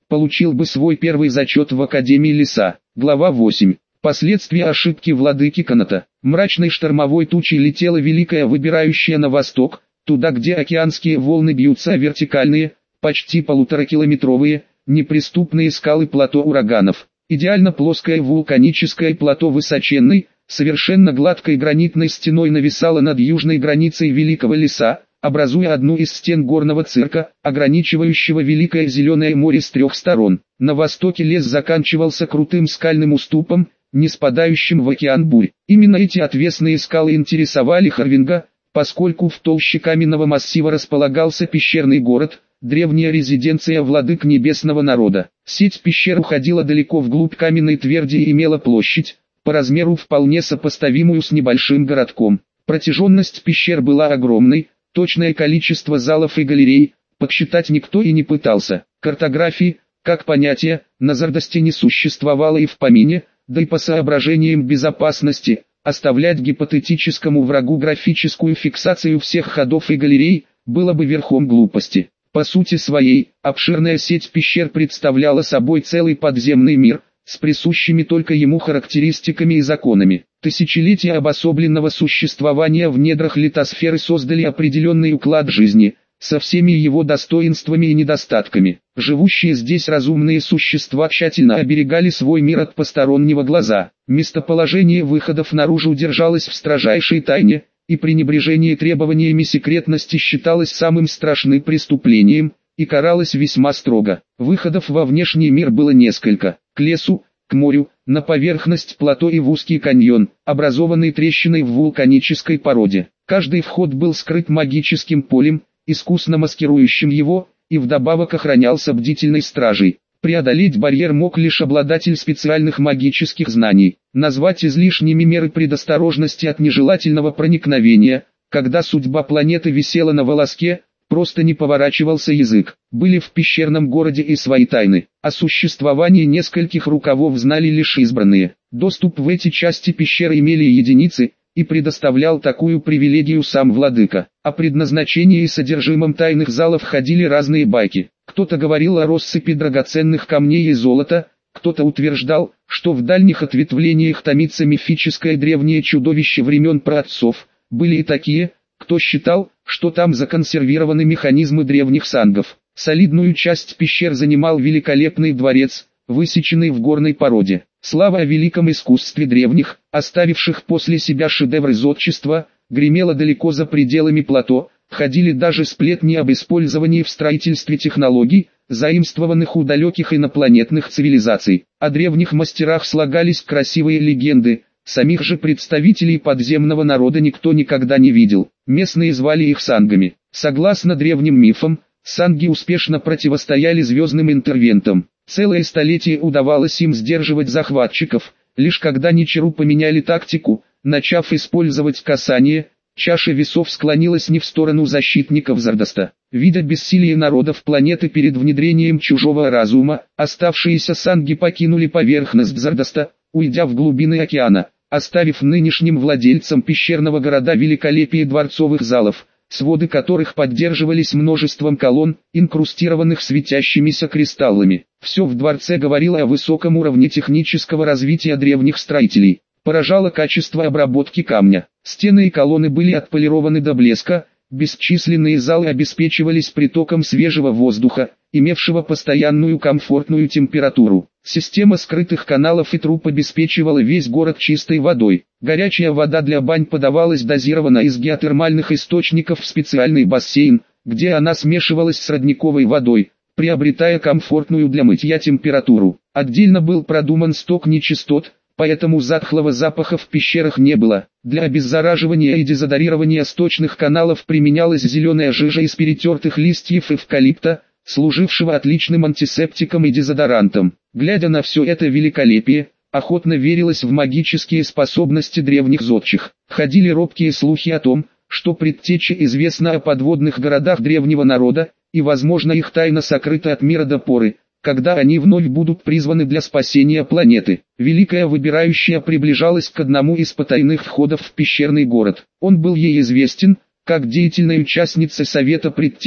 получил бы свой первый зачет в Академии леса. Глава 8. Последствия ошибки владыки Каната. Мрачной штормовой тучей летела великая выбирающая на восток, туда где океанские волны бьются о вертикальные, почти полуторакилометровые, неприступные скалы плато ураганов. Идеально плоское вулканическое плато высоченной, совершенно гладкой гранитной стеной нависало над южной границей Великого леса, образуя одну из стен горного цирка, ограничивающего Великое Зеленое море с трех сторон. На востоке лес заканчивался крутым скальным уступом, не спадающим в океан бурь. Именно эти отвесные скалы интересовали Харвинга, поскольку в толще каменного массива располагался пещерный город, древняя резиденция владык небесного народа. Сеть пещер уходила далеко вглубь каменной тверди и имела площадь, по размеру вполне сопоставимую с небольшим городком. Протяженность пещер была огромной, точное количество залов и галерей подсчитать никто и не пытался. Картографии, как понятие, на Зардосте не существовало и в помине, да и по соображениям безопасности, оставлять гипотетическому врагу графическую фиксацию всех ходов и галерей, было бы верхом глупости. По сути своей, обширная сеть пещер представляла собой целый подземный мир, с присущими только ему характеристиками и законами. Тысячелетия обособленного существования в недрах литосферы создали определенный уклад жизни, со всеми его достоинствами и недостатками. Живущие здесь разумные существа тщательно оберегали свой мир от постороннего глаза. Местоположение выходов наружу держалось в строжайшей тайне, и пренебрежение требованиями секретности считалось самым страшным преступлением, и каралось весьма строго. Выходов во внешний мир было несколько: к лесу, к морю, на поверхность плато и в узкий каньон, образованный трещиной в вулканической породе. Каждый вход был скрыт магическим полем, искусно маскирующим его, и вдобавок охранялся бдительной стражей. Преодолеть барьер мог лишь обладатель специальных магических знаний. Назвать излишними меры предосторожности от нежелательного проникновения, когда судьба планеты висела на волоске, просто не поворачивался язык. Были в пещерном городе и свои тайны. О существовании нескольких рукавов знали лишь избранные. Доступ в эти части пещеры имели единицы, и предоставлял такую привилегию сам владыка. О предназначении и содержимом тайных залов ходили разные байки. Кто-то говорил о россыпи драгоценных камней и золота, кто-то утверждал, что в дальних ответвлениях томится мифическое древнее чудовище времен праотцов. Были и такие, кто считал, что там законсервированы механизмы древних сангов. Солидную часть пещер занимал великолепный дворец, высеченный в горной породе. Слава о великом искусстве древних, оставивших после себя шедевры зодчества, гремела далеко за пределами плато, ходили даже сплетни об использовании в строительстве технологий, заимствованных у далеких инопланетных цивилизаций. О древних мастерах слагались красивые легенды, самих же представителей подземного народа никто никогда не видел. Местные звали их сангами. Согласно древним мифам, санги успешно противостояли звездным интервентам. Целое столетие удавалось им сдерживать захватчиков, лишь когда Ничару поменяли тактику, начав использовать касание, чаша весов склонилась не в сторону защитников Зардоста. Видя бессилие народов планеты перед внедрением чужого разума, оставшиеся санги покинули поверхность Зардоста, уйдя в глубины океана, оставив нынешним владельцам пещерного города великолепие дворцовых залов, своды которых поддерживались множеством колонн, инкрустированных светящимися кристаллами. Все в дворце говорило о высоком уровне технического развития древних строителей. Поражало качество обработки камня. Стены и колонны были отполированы до блеска, бесчисленные залы обеспечивались притоком свежего воздуха, имевшего постоянную комфортную температуру. Система скрытых каналов и труб обеспечивала весь город чистой водой. Горячая вода для бань подавалась дозированно из геотермальных источников в специальный бассейн, где она смешивалась с родниковой водой, приобретая комфортную для мытья температуру. Отдельно был продуман сток нечистот, поэтому затхлого запаха в пещерах не было. Для обеззараживания и дезодорирования сточных каналов применялась зеленая жижа из перетертых листьев эвкалипта, служившего отличным антисептиком и дезодорантом. Глядя на все это великолепие, охотно верилось в магические способности древних зодчих. Ходили робкие слухи о том, что предтеча известна о подводных городах древнего народа, и возможно их тайна сокрыта от мира до поры, когда они вновь будут призваны для спасения планеты. Великая Выбирающая приближалась к одному из потайных входов в пещерный город. Он был ей известен, как деятельной участнице Совета Предтечи,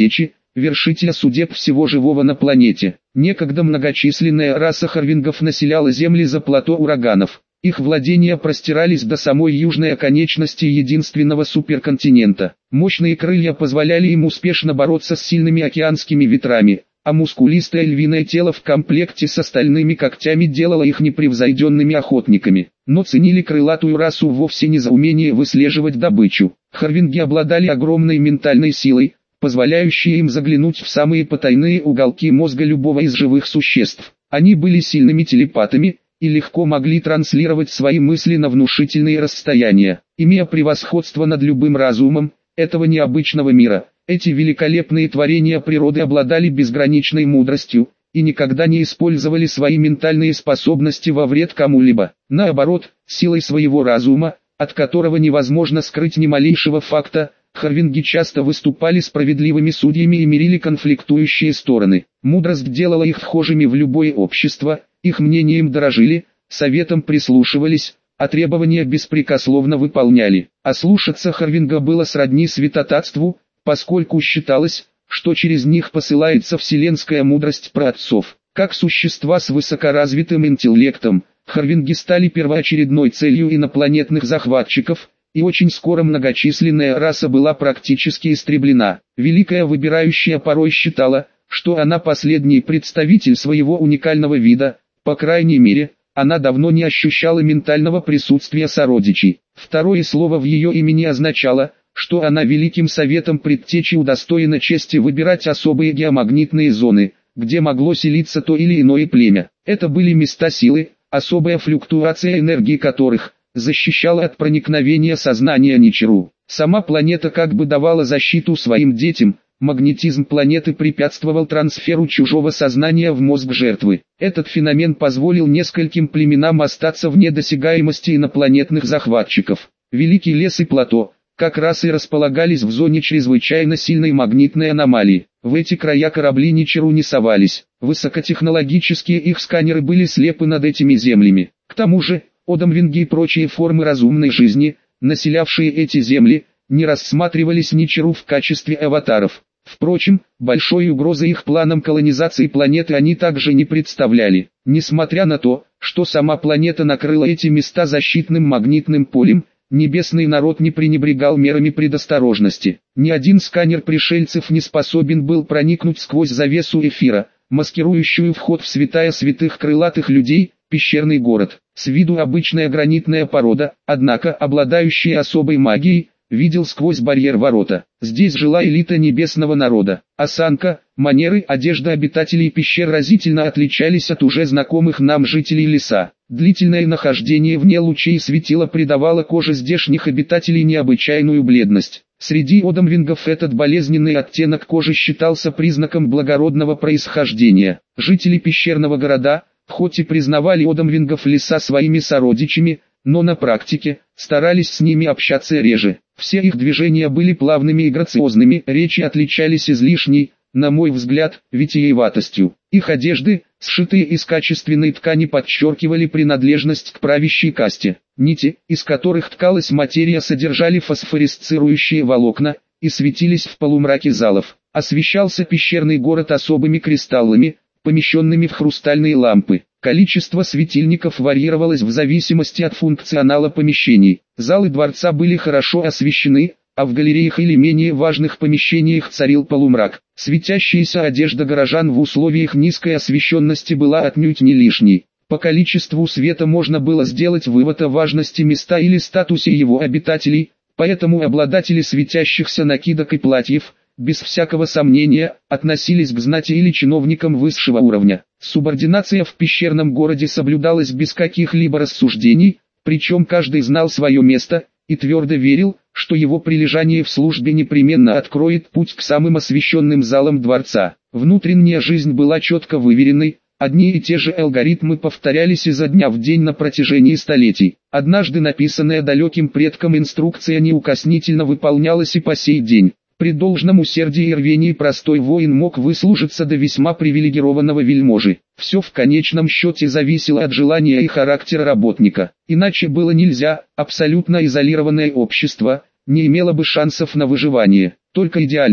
вершителя судеб всего живого на планете. Некогда многочисленная раса хорвингов населяла земли за плато ураганов. Их владения простирались до самой южной оконечности единственного суперконтинента. Мощные крылья позволяли им успешно бороться с сильными океанскими ветрами, а мускулистое львиное тело в комплекте с остальными когтями делало их непревзойденными охотниками. Но ценили крылатую расу вовсе не за умение выслеживать добычу. Хорвинги обладали огромной ментальной силой, позволяющей им заглянуть в самые потайные уголки мозга любого из живых существ. Они были сильными телепатами и легко могли транслировать свои мысли на внушительные расстояния. Имея превосходство над любым разумом этого необычного мира, эти великолепные творения природы обладали безграничной мудростью и никогда не использовали свои ментальные способности во вред кому-либо. Наоборот, силой своего разума, от которого невозможно скрыть ни малейшего факта, хорвинги часто выступали справедливыми судьями и мирили конфликтующие стороны. Мудрость делала их вхожими в любое общество, их мнением дорожили, советом прислушивались, а требования беспрекословно выполняли. А слушаться хорвинга было сродни святотатству, поскольку считалось, что через них посылается вселенская мудрость праотцов. Как существа с высокоразвитым интеллектом, хорвинги стали первоочередной целью инопланетных захватчиков, и очень скоро многочисленная раса была практически истреблена. Великая Выбирающая порой считала, что она последний представитель своего уникального вида, по крайней мере, она давно не ощущала ментального присутствия сородичей. Второе слово в ее имени означало, что она Великим Советом Предтечи удостоена чести выбирать особые геомагнитные зоны, где могло селиться то или иное племя. Это были места силы, особая флюктуация энергии которых защищала от проникновения сознания Ничару. Сама планета как бы давала защиту своим детям, магнетизм планеты препятствовал трансферу чужого сознания в мозг жертвы. Этот феномен позволил нескольким племенам остаться вне досягаемости инопланетных захватчиков. Великий лес и плато как раз и располагались в зоне чрезвычайно сильной магнитной аномалии. В эти края корабли Ничару не совались. Высокотехнологические их сканеры были слепы над этими землями. К тому же, одамвинги и прочие формы разумной жизни, населявшие эти земли, не рассматривались Ничару в качестве аватаров. Впрочем, большой угрозы их планам колонизации планеты они также не представляли. Несмотря на то, что сама планета накрыла эти места защитным магнитным полем, небесный народ не пренебрегал мерами предосторожности. Ни один сканер пришельцев не способен был проникнуть сквозь завесу эфира, маскирующую вход в святая святых крылатых людей, пещерный город. С виду обычная гранитная порода, однако обладающая особой магией, видел сквозь барьер ворота. Здесь жила элита небесного народа. Осанка, манеры, одежда обитателей пещер разительно отличались от уже знакомых нам жителей леса. Длительное нахождение вне лучей светила придавало коже здешних обитателей необычайную бледность. Среди одамвингов этот болезненный оттенок кожи считался признаком благородного происхождения. Жители пещерного города, хоть и признавали одамвингов леса своими сородичами, но на практике старались с ними общаться реже. Все их движения были плавными и грациозными, речи отличались излишней, на мой взгляд, витиеватостью. Их одежды, сшитые из качественной ткани, подчеркивали принадлежность к правящей касте. Нити, из которых ткалась материя, содержали фосфоресцирующие волокна и светились в полумраке залов. Освещался пещерный город особыми кристаллами, помещенными в хрустальные лампы. Количество светильников варьировалось в зависимости от функционала помещений. Залы дворца были хорошо освещены, а в галереях или менее важных помещениях царил полумрак. Светящаяся одежда горожан в условиях низкой освещенности была отнюдь не лишней. По количеству света можно было сделать вывод о важности места или статусе его обитателей, поэтому обладатели светящихся накидок и платьев, без всякого сомнения, относились к знати или чиновникам высшего уровня. Субординация в пещерном городе соблюдалась без каких-либо рассуждений, причем каждый знал свое место и твердо верил, что его прилежание в службе непременно откроет путь к самым освещенным залам дворца. Внутренняя жизнь была четко выверенной, одни и те же алгоритмы повторялись изо дня в день на протяжении столетий. Однажды написанная далеким предкам инструкция неукоснительно выполнялась и по сей день. При должном усердии и рвении простой воин мог выслужиться до весьма привилегированного вельможи. Все в конечном счете зависело от желания и характера работника. Иначе было нельзя, абсолютно изолированное общество не имело бы шансов на выживание. Только идеальный,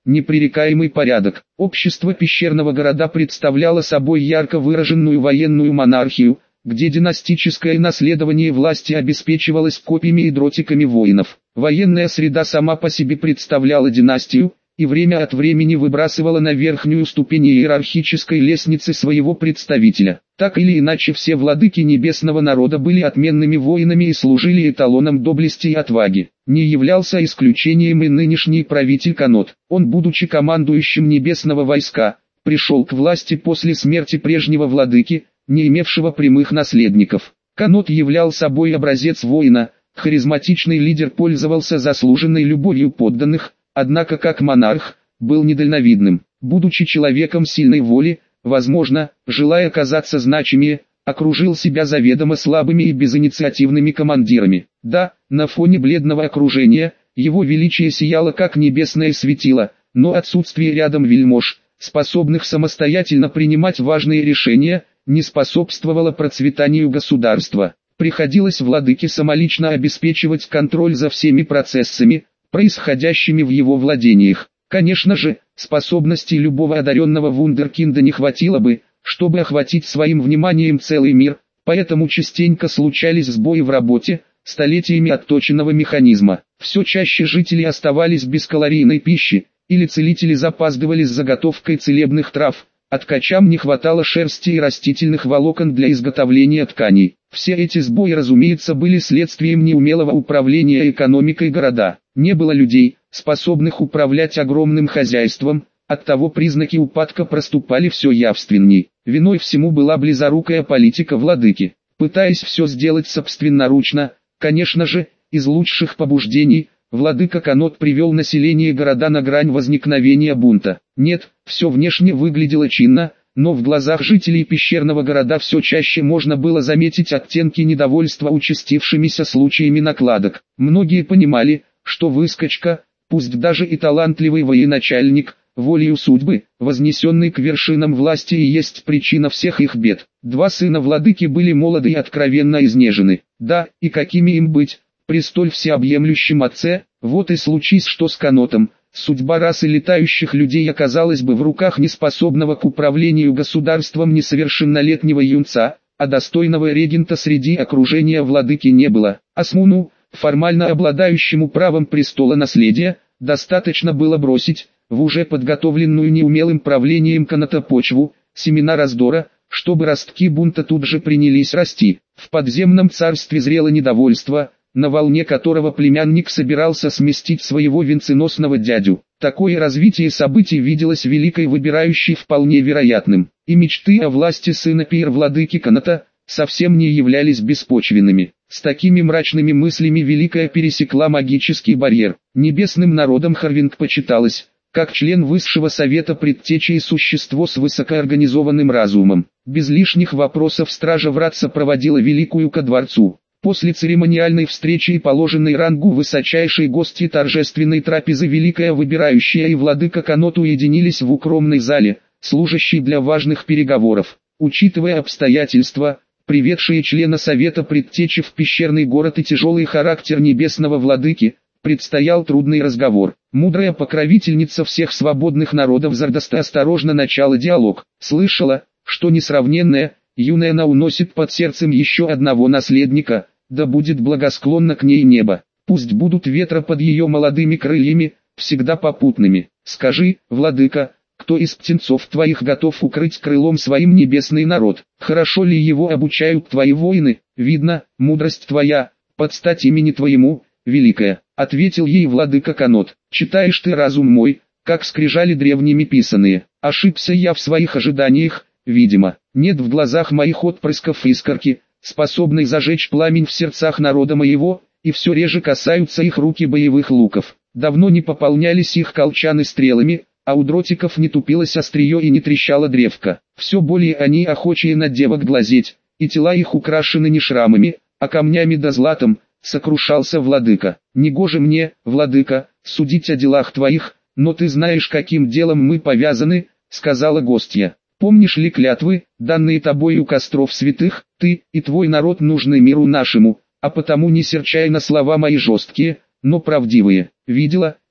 непререкаемый порядок. Общество пещерного города представляло собой ярко выраженную военную монархию, где династическое наследование власти обеспечивалось копьями и дротиками воинов. Военная среда сама по себе представляла династию, и время от времени выбрасывала на верхнюю ступень иерархической лестницы своего представителя. Так или иначе, все владыки небесного народа были отменными воинами и служили эталоном доблести и отваги. Не являлся исключением и нынешний правитель Канот. Он, будучи командующим небесного войска, пришел к власти после смерти прежнего владыки, не имевшего прямых наследников. Канот являл собой образец воина, харизматичный лидер пользовался заслуженной любовью подданных, однако как монарх, был недальновидным. Будучи человеком сильной воли, возможно, желая казаться значимее, окружил себя заведомо слабыми и безинициативными командирами. Да, на фоне бледного окружения, его величие сияло как небесное светило, но отсутствие рядом вельмож, способных самостоятельно принимать важные решения, не способствовало процветанию государства. Приходилось владыке самолично обеспечивать контроль за всеми процессами, происходящими в его владениях. Конечно же, способностей любого одаренного вундеркинда не хватило бы, чтобы охватить своим вниманием целый мир, поэтому частенько случались сбои в работе, столетиями отточенного механизма. Все чаще жители оставались без калорийной пищи, или целители запаздывали с заготовкой целебных трав, а ткачам не хватало шерсти и растительных волокон для изготовления тканей. Все эти сбои, разумеется, были следствием неумелого управления экономикой города. Не было людей, способных управлять огромным хозяйством, оттого признаки упадка проступали все явственней. Виной всему была близорукая политика владыки. Пытаясь все сделать собственноручно, конечно же, из лучших побуждений, владыка Канот привел население города на грань возникновения бунта. Нет, все внешне выглядело чинно, но в глазах жителей пещерного города все чаще можно было заметить оттенки недовольства участившимися случаями накладок. Многие понимали, что выскочка, пусть даже и талантливый военачальник, волею судьбы, вознесенный к вершинам власти, и есть причина всех их бед. Два сына владыки были молоды и откровенно изнежены. Да, и какими им быть, при столь всеобъемлющем отце? Вот и случись что с Канотом. Судьба расы летающих людей оказалась бы в руках неспособного к управлению государством несовершеннолетнего юнца, а достойного регента среди окружения владыки не было. Асмуну, формально обладающему правом престола наследия, достаточно было бросить, в уже подготовленную неумелым правлением Канота почву, семена раздора, чтобы ростки бунта тут же принялись расти. В подземном царстве зрело недовольство, на волне которого племянник собирался сместить своего венценосного дядю. Такое развитие событий виделось великой выбирающей вполне вероятным, и мечты о власти сына пир-владыки Канота совсем не являлись беспочвенными. С такими мрачными мыслями Великая пересекла магический барьер. Небесным народом Харвинг почиталось, как член высшего совета предтечи и существо с высокоорганизованным разумом. Без лишних вопросов стража врат сопроводила Великую ко дворцу. После церемониальной встречи и положенной рангу высочайшей гости торжественной трапезы Великая Выбирающая и Владыка Канот уединились в укромной зале, служащей для важных переговоров. Учитывая обстоятельства, приведшие члена совета предтечи в пещерный город, и тяжелый характер небесного владыки, предстоял трудный разговор. Мудрая покровительница всех свободных народов Зардоста осторожно начала диалог. Слышала, что несравненная, юная она уносит под сердцем еще одного наследника, да будет благосклонно к ней небо. Пусть будут ветра под ее молодыми крыльями, всегда попутными. Скажи, владыка, кто из птенцов твоих готов укрыть крылом своим небесный народ? Хорошо ли его обучают твои воины? Видно, мудрость твоя, под стать имени твоему, великая, ответил ей владыка Канот. Читаешь ты разум мой, как скрижали древними писанные. Ошибся я в своих ожиданиях, видимо. Нет в глазах моих отпрысков искорки, способной зажечь пламень в сердцах народа моего, и все реже касаются их руки боевых луков. Давно не пополнялись их колчаны стрелами, а у дротиков не тупилось острие и не трещала древко. Все более они охочие на девок глазеть, и тела их украшены не шрамами, а камнями да златом, сокрушался владыка. Негоже мне, владыка, судить о делах твоих, но ты знаешь, каким делом мы повязаны, сказала гостья. Помнишь ли клятвы, данные тобой у костров святых? Ты и твой народ нужны миру нашему, а потому не серчай на слова мои жесткие, но правдивые. Видела,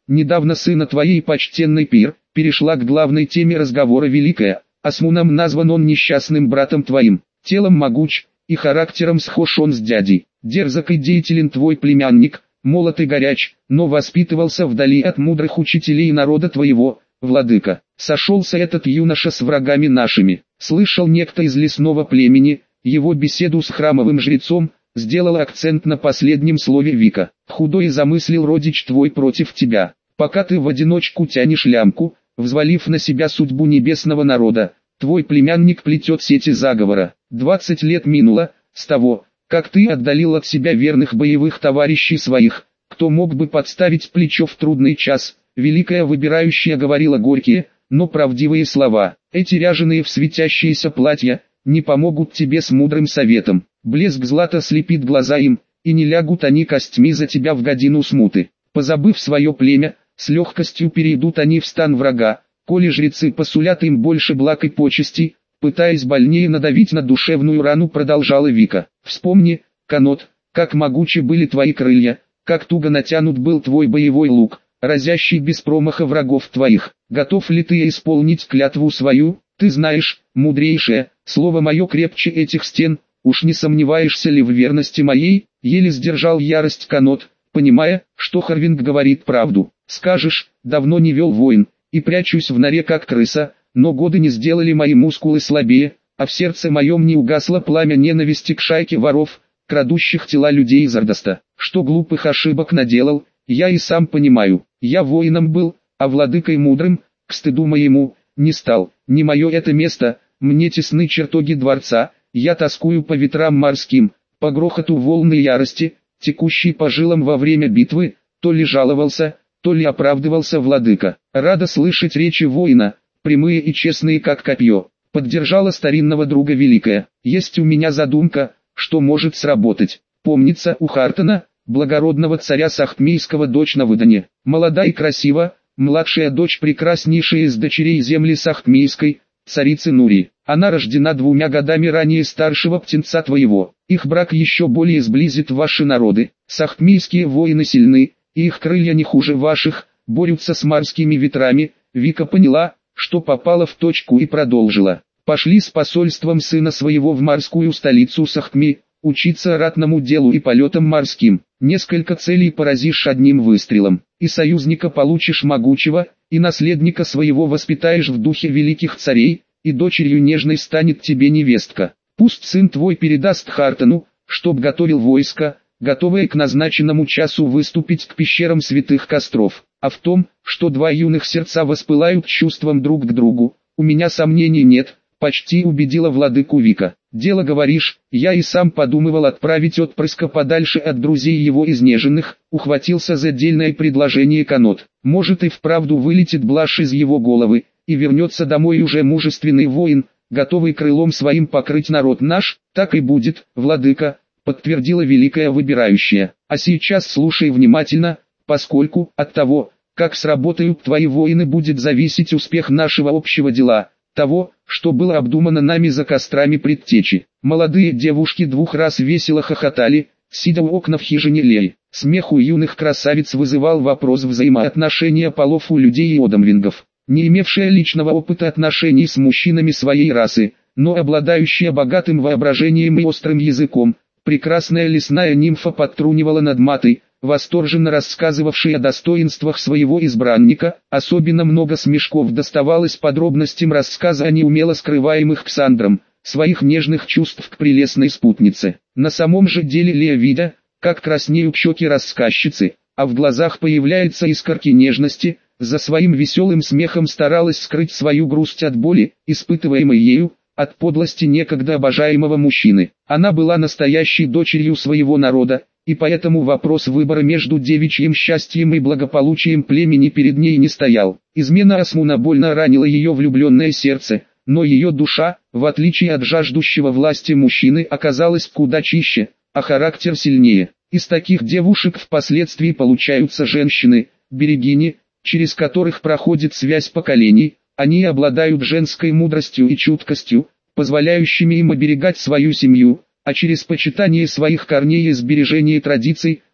недавно сына твоей почтенной Пир, перешла к главной теме разговора великая, Асмуном назван он несчастным братом твоим, телом могуч, и характером схож он с дядей, дерзок и деятелен твой племянник, молод и горяч, но воспитывался вдали от мудрых учителей народа твоего, владыка. Сошелся этот юноша с врагами нашими, слышал некто из лесного племени, его беседу с храмовым жрецом, сделал акцент на последнем слове Вика. Худой замыслил родич твой против тебя, пока ты в одиночку тянешь лямку, взвалив на себя судьбу небесного народа, твой племянник плетет сети заговора. 20 лет минуло, с того, как ты отдалил от себя верных боевых товарищей своих, кто мог бы подставить плечо в трудный час. Великая выбирающая говорила горькие, но правдивые слова. Эти ряженые в светящиеся платья не помогут тебе с мудрым советом. Блеск злата слепит глаза им, и не лягут они костьми за тебя в годину смуты. Позабыв свое племя, с легкостью перейдут они в стан врага, коли жрецы посулят им больше благ и почестей. Пытаясь больнее надавить на душевную рану, продолжала Вика. Вспомни, Канот, как могучи были твои крылья, как туго натянут был твой боевой лук, разящий без промаха врагов твоих. Готов ли ты исполнить клятву свою? Ты знаешь, мудрейшая, слово мое крепче этих стен. Уж не сомневаешься ли в верности моей? Еле сдержал ярость Канот, понимая, что Харвинг говорит правду. Скажешь, давно не вел войн, и прячусь в норе как крыса, но годы не сделали мои мускулы слабее, а в сердце моем не угасло пламя ненависти к шайке воров, крадущих тела людей из Ордоста. Что глупых ошибок наделал, я и сам понимаю. Я воином был, а владыкой мудрым, к стыду моему, не стал. Не мое это место, мне тесны чертоги дворца, я тоскую по ветрам морским, по грохоту волны ярости, текущей по жилам во время битвы. То ли жаловался, то ли оправдывался владыка. Рада слышать речи воина, прямые и честные как копье. Поддержала старинного друга великая. Есть у меня задумка, что может сработать. Помнится, у Хартона, благородного царя Сахтмийского, дочь на выдане. Молода и красива, младшая дочь прекраснейшая из дочерей земли Сахтмийской, царицы Нури. Она рождена 2 годами ранее старшего птенца твоего. Их брак еще более сблизит ваши народы. Сахтмийские воины сильны, и их крылья не хуже ваших, борются с морскими ветрами. Вика поняла, что попала в точку, и продолжила. Пошли с посольством сына своего в морскую столицу Сахтми, учиться ратному делу и полетам морским. Несколько целей поразишь одним выстрелом, и союзника получишь могучего, и наследника своего воспитаешь в духе великих царей, и дочерью нежной станет тебе невестка. Пусть сын твой передаст Хартону, чтоб готовил войско, готовое к назначенному часу выступить к пещерам святых костров. А в том, что 2 юных сердца воспылают чувством друг к другу, у меня сомнений нет, почти убедила владыку Вика. Дело говоришь, я и сам подумывал отправить отпрыска подальше от друзей его изнеженных, ухватился за дельное предложение Канот. Может и вправду вылетит блажь из его головы, и вернется домой уже мужественный воин, готовый крылом своим покрыть народ наш. Так и будет, владыка, подтвердила великая выбирающая. А сейчас слушай внимательно, поскольку от того, как сработают твои воины, будет зависеть успех нашего общего дела, того, что было обдумано нами за кострами предтечи. Молодые девушки 2 раз весело хохотали, сидя у окна в хижине Леи. Смех у юных красавиц вызывал вопрос взаимоотношения полов у людей и одомвингов, не имевшая личного опыта отношений с мужчинами своей расы, но обладающая богатым воображением и острым языком. Прекрасная лесная нимфа подтрунивала над Матой, восторженно рассказывавшей о достоинствах своего избранника. Особенно много смешков доставалось подробностям рассказа о неумело скрываемых Ксандром, своих нежных чувств к прелестной спутнице. На самом же деле Лея, видя, как краснеют щеки рассказчицы, а в глазах появляются искорки нежности, за своим веселым смехом старалась скрыть свою грусть от боли, испытываемой ею, от подлости некогда обожаемого мужчины. Она была настоящей дочерью своего народа, и поэтому вопрос выбора между девичьим счастьем и благополучием племени перед ней не стоял. Измена Асмуна больно ранила ее влюбленное сердце, но ее душа, в отличие от жаждущего власти мужчины, оказалась куда чище, а характер сильнее. Из таких девушек впоследствии получаются женщины, берегини, через которых проходит связь поколений. Они обладают женской мудростью и чуткостью, позволяющими им оберегать свою семью, а через почитание своих корней и сбережение традиций,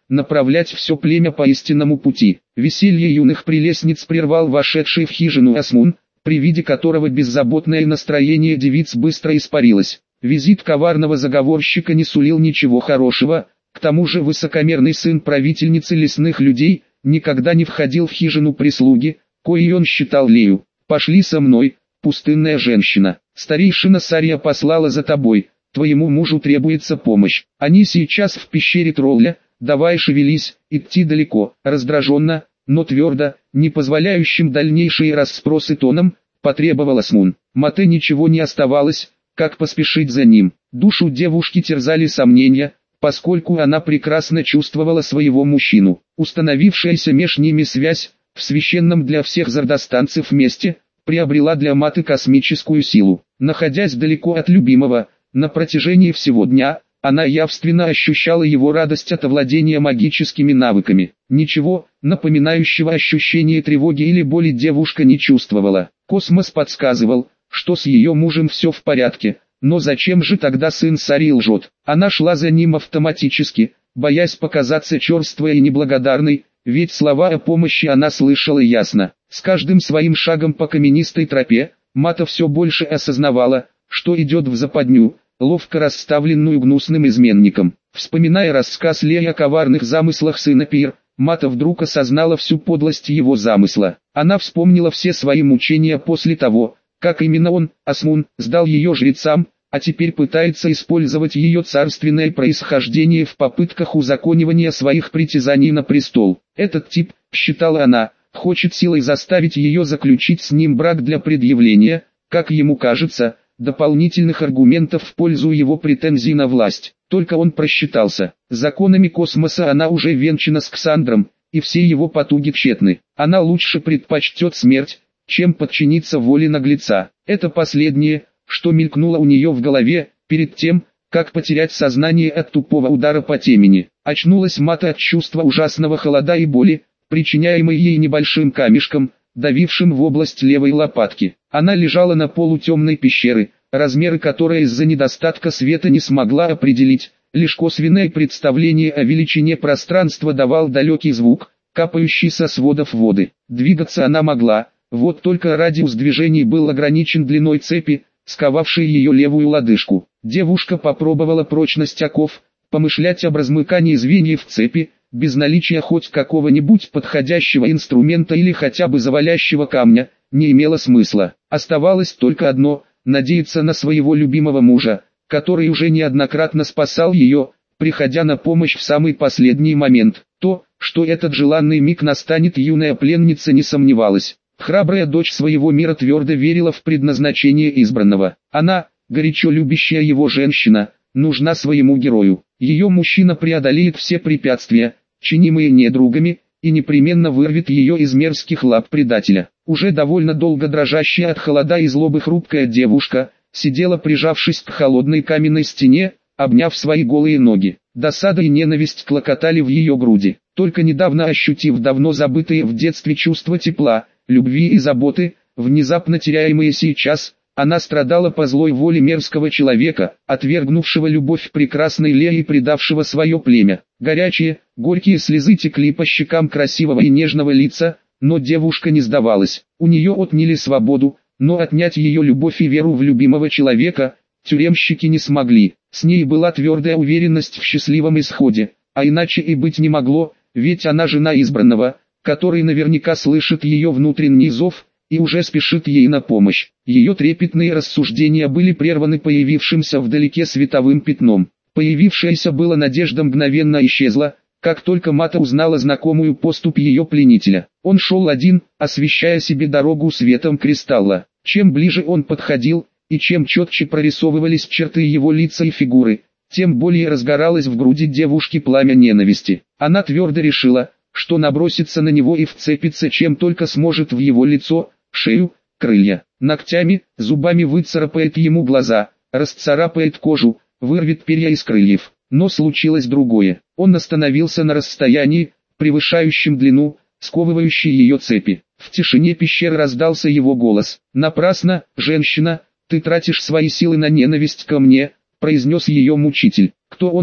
направлять все племя по истинному пути. Веселье юных прелестниц прервал вошедший в хижину Асмун, при виде которого беззаботное настроение девиц быстро испарилось. Визит коварного заговорщика не сулил ничего хорошего, к тому же высокомерный сын правительницы лесных людей никогда не входил в хижину прислуги, коей он считал Лею. «Пошли со мной, пустынная женщина, старейшина Сария послала за тобой, твоему мужу требуется помощь. Они сейчас в пещере тролля, давай шевелись». Идти далеко, раздраженно, но твердо, не позволяющим дальнейшие расспросы тоном, потребовал Асмун. Мате ничего не оставалось, как поспешить за ним. Душу девушки терзали сомнения, поскольку она прекрасно чувствовала своего мужчину. Установившаяся меж ними связь, в священном для всех зардостанцев месте, приобрела для Маты космическую силу. Находясь далеко от любимого, на протяжении всего дня, она явственно ощущала его радость от овладения магическими навыками. Ничего, напоминающего ощущение тревоги или боли, девушка не чувствовала. Космос подсказывал, что с ее мужем все в порядке, но зачем же тогда сын Сарии лжет? Она шла за ним автоматически, боясь показаться черствой и неблагодарной, ведь слова о помощи она слышала ясно. С каждым своим шагом по каменистой тропе, Мата все больше осознавала, что идет в западню, ловко расставленную гнусным изменником. Вспоминая рассказ Леи о коварных замыслах сына Пир, Мата вдруг осознала всю подлость его замысла. Она вспомнила все свои мучения после того, как именно он, Асмун, сдал ее жрецам, а теперь пытается использовать ее царственное происхождение в попытках узаконивания своих притязаний на престол. Этот тип, считала она, хочет силой заставить ее заключить с ним брак для предъявления, как ему кажется, дополнительных аргументов в пользу его претензий на власть. Только он просчитался. Законами космоса она уже венчана с Ксандром, и все его потуги тщетны. Она лучше предпочтет смерть, чем подчиниться воле наглеца. Это последнее, что мелькнуло у нее в голове, перед тем, как потерять сознание от тупого удара по темени. Очнулась Мата от чувства ужасного холода и боли, причиняемой ей небольшим камешком, давившим в область левой лопатки. Она лежала на полу темной пещеры, размеры которой из-за недостатка света не смогла определить, лишь косвенное представление о величине пространства давал далекий звук, капающий со сводов воды. Двигаться она могла, вот только радиус движений был ограничен длиной цепи, сковавшей ее левую лодыжку. Девушка попробовала прочность оков, помышлять об размыкании звеньев цепи, без наличия хоть какого-нибудь подходящего инструмента или хотя бы завалящего камня, не имело смысла. Оставалось только одно – надеяться на своего любимого мужа, который уже неоднократно спасал ее, приходя на помощь в самый последний момент. То, что этот желанный миг настанет, юная пленница не сомневалась. Храбрая дочь своего мира твердо верила в предназначение избранного. Она, горячо любящая его женщина, нужна своему герою. Ее мужчина преодолеет все препятствия, чинимые недругами, и непременно вырвет ее из мерзких лап предателя. Уже довольно долго дрожащая от холода и злобы хрупкая девушка, сидела прижавшись к холодной каменной стене, обняв свои голые ноги. Досада и ненависть клокотали в ее груди. Только недавно ощутив давно забытые в детстве чувства тепла, любви и заботы, внезапно теряемые сейчас, она страдала по злой воле мерзкого человека, отвергнувшего любовь прекрасной Леи и предавшего свое племя. Горячие, горькие слезы текли по щекам красивого и нежного лица, но девушка не сдавалась. У нее отняли свободу, но отнять ее любовь и веру в любимого человека тюремщики не смогли. С ней была твердая уверенность в счастливом исходе, а иначе и быть не могло, ведь она жена избранного, который наверняка слышит ее внутренний зов и уже спешит ей на помощь. Ее трепетные рассуждения были прерваны появившимся вдалеке световым пятном. Появившаяся была надежда мгновенно исчезла, как только Мата узнала знакомую поступь ее пленителя. Он шел один, освещая себе дорогу светом кристалла. Чем ближе он подходил, и чем четче прорисовывались черты его лица и фигуры, тем более разгоралось в груди девушки пламя ненависти. Она твердо решила, что набросится на него и вцепится чем только сможет в его лицо, шею, крылья. Ногтями, зубами выцарапает ему глаза, расцарапает кожу, вырвет перья из крыльев. Но случилось другое. Он остановился на расстоянии, превышающем длину, сковывающей ее цепи. В тишине пещеры раздался его голос. «Напрасно, женщина, ты тратишь свои силы на ненависть ко мне», — произнес ее мучитель. «Кто он,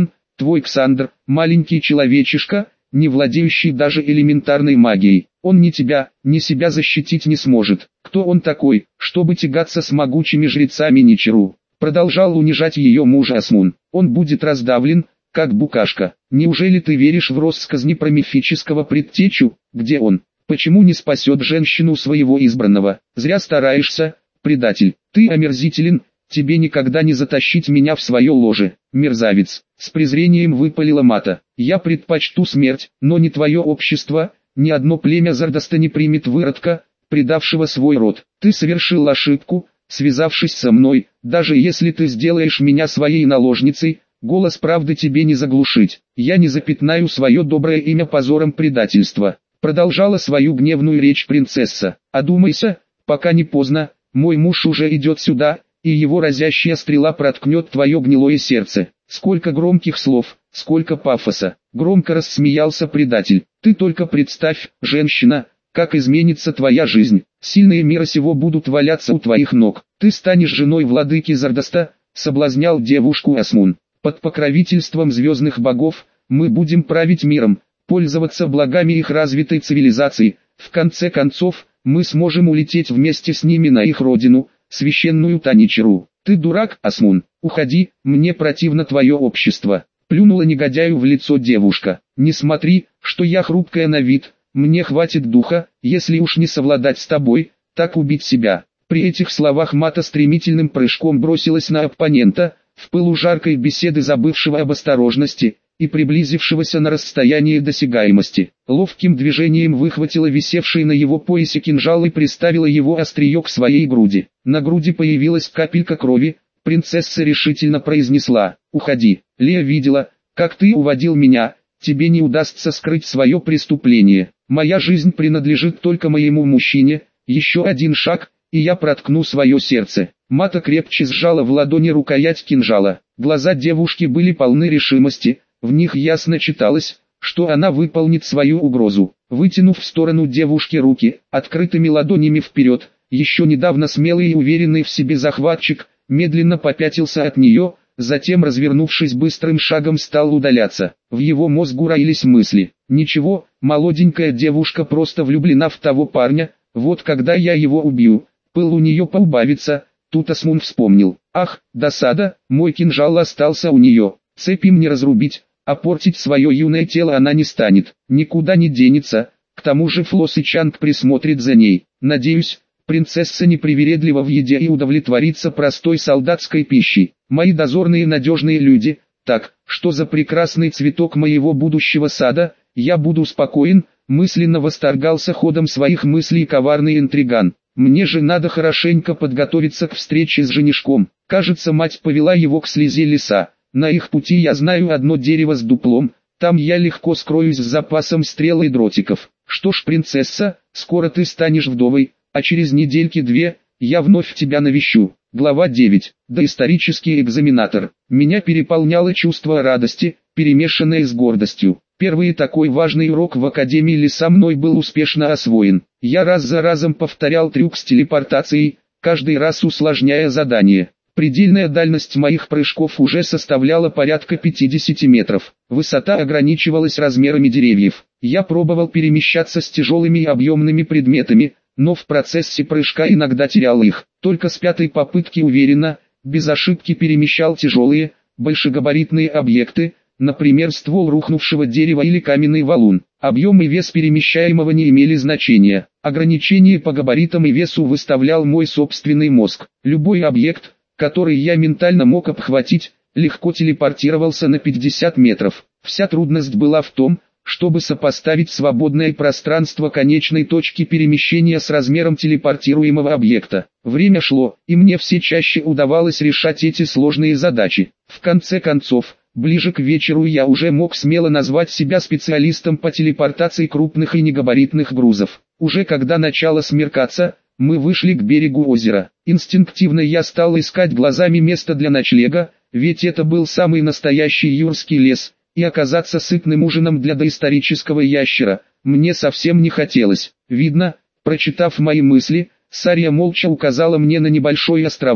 твой Ксандр, маленький человечишка, не владеющий даже элементарной магией. Он ни тебя, ни себя защитить не сможет. Кто он такой, чтобы тягаться с могучими жрецами Ничиру? Продолжал унижать ее мужа Асмун. Он будет раздавлен, как букашка. Неужели ты веришь в россказни про мифического предтечу? Где он? Почему не спасет женщину своего избранного? Зря стараешься, предатель. Ты омерзителен, тебе никогда не затащить меня в свое ложе, мерзавец. С презрением выпалила Мата. Я предпочту смерть, но не твое общество, ни одно племя Зардаста не примет выродка, предавшего свой род. Ты совершил ошибку, связавшись со мной, даже если ты сделаешь меня своей наложницей, голос правды тебе не заглушить. Я не запятнаю свое доброе имя позором предательства. Продолжала свою гневную речь принцесса. Одумайся, пока не поздно, мой муж уже идет сюда, и его разящая стрела проткнет твое гнилое сердце. Сколько громких слов, сколько пафоса. Громко рассмеялся предатель. Ты только представь, женщина, как изменится твоя жизнь. Сильные мира сего будут валяться у твоих ног. Ты станешь женой владыки Зардаста, соблазнял девушку Асмун. Под покровительством звездных богов, мы будем править миром, пользоваться благами их развитой цивилизации. В конце концов, мы сможем улететь вместе с ними на их родину, священную Таничеру. Ты дурак, Асмун, уходи, мне противно твое общество. Плюнула негодяю в лицо девушка. Не смотри, что я хрупкая на вид, мне хватит духа, если уж не совладать с тобой, так убить себя. При этих словах Мата стремительным прыжком бросилась на оппонента, в пылу жаркой беседы забывшего об осторожности и приблизившегося на расстояние досягаемости. Ловким движением выхватила висевший на его поясе кинжал и приставила его острие к своей груди. На груди появилась капелька крови, принцесса решительно произнесла: «Уходи, Лея видела, как ты уводил меня, тебе не удастся скрыть свое преступление. Моя жизнь принадлежит только моему мужчине, еще один шаг, и я проткну свое сердце». Мата крепче сжала в ладони рукоять кинжала. Глаза девушки были полны решимости, в них ясно читалось, что она выполнит свою угрозу. Вытянув в сторону девушки руки, открытыми ладонями вперед, еще недавно смелый и уверенный в себе захватчик, медленно попятился от нее, затем, развернувшись быстрым шагом, стал удаляться. В его мозгу роились мысли: «Ничего, молоденькая девушка просто влюблена в того парня, вот когда я его убью, пыл у нее поубавится». Тут Асмун вспомнил: «Ах, досада, мой кинжал остался у нее, цепь им не разрубить, а портить свое юное тело она не станет, никуда не денется, к тому же Флосс и Чанг присмотрит за ней. Надеюсь, принцесса непривередлива в еде и удовлетворится простой солдатской пищей. Мои дозорные надежные люди, так, что за прекрасный цветок моего будущего сада, я буду спокоен», мысленно восторгался ходом своих мыслей коварный интриган. «Мне же надо хорошенько подготовиться к встрече с женишком». Кажется, мать повела его к слезе леса. На их пути я знаю одно дерево с дуплом, там я легко скроюсь с запасом стрел и дротиков. Что ж, принцесса, скоро ты станешь вдовой, а через недельки-две, я вновь тебя навещу. Глава 9. Доисторический экзаменатор. Меня переполняло чувство радости, перемешанное с гордостью. Первый такой важный урок в Академии Леса мной был успешно освоен. Я раз за разом повторял трюк с телепортацией, каждый раз усложняя задание. Предельная дальность моих прыжков уже составляла порядка 50 метров. Высота ограничивалась размерами деревьев. Я пробовал перемещаться с тяжелыми и объемными предметами, но в процессе прыжка иногда терял их. Только с пятой попытки уверенно, без ошибки перемещал тяжелые, большегабаритные объекты, например, ствол рухнувшего дерева или каменный валун. Объем и вес перемещаемого не имели значения. Ограничение по габаритам и весу выставлял мой собственный мозг. Любой объект, который я ментально мог обхватить, легко телепортировался на 50 метров. Вся трудность была в том, чтобы сопоставить свободное пространство конечной точки перемещения с размером телепортируемого объекта. Время шло, и мне все чаще удавалось решать эти сложные задачи. В конце концов, ближе к вечеру я уже мог смело назвать себя специалистом по телепортации крупных и негабаритных грузов. Уже когда начало смеркаться, мы вышли к берегу озера. Инстинктивно я стал искать глазами место для ночлега, ведь это был самый настоящий юрский лес, и оказаться сытным ужином для доисторического ящера мне совсем не хотелось. Видно, прочитав мои мысли, Сария молча указала мне на небольшой островок,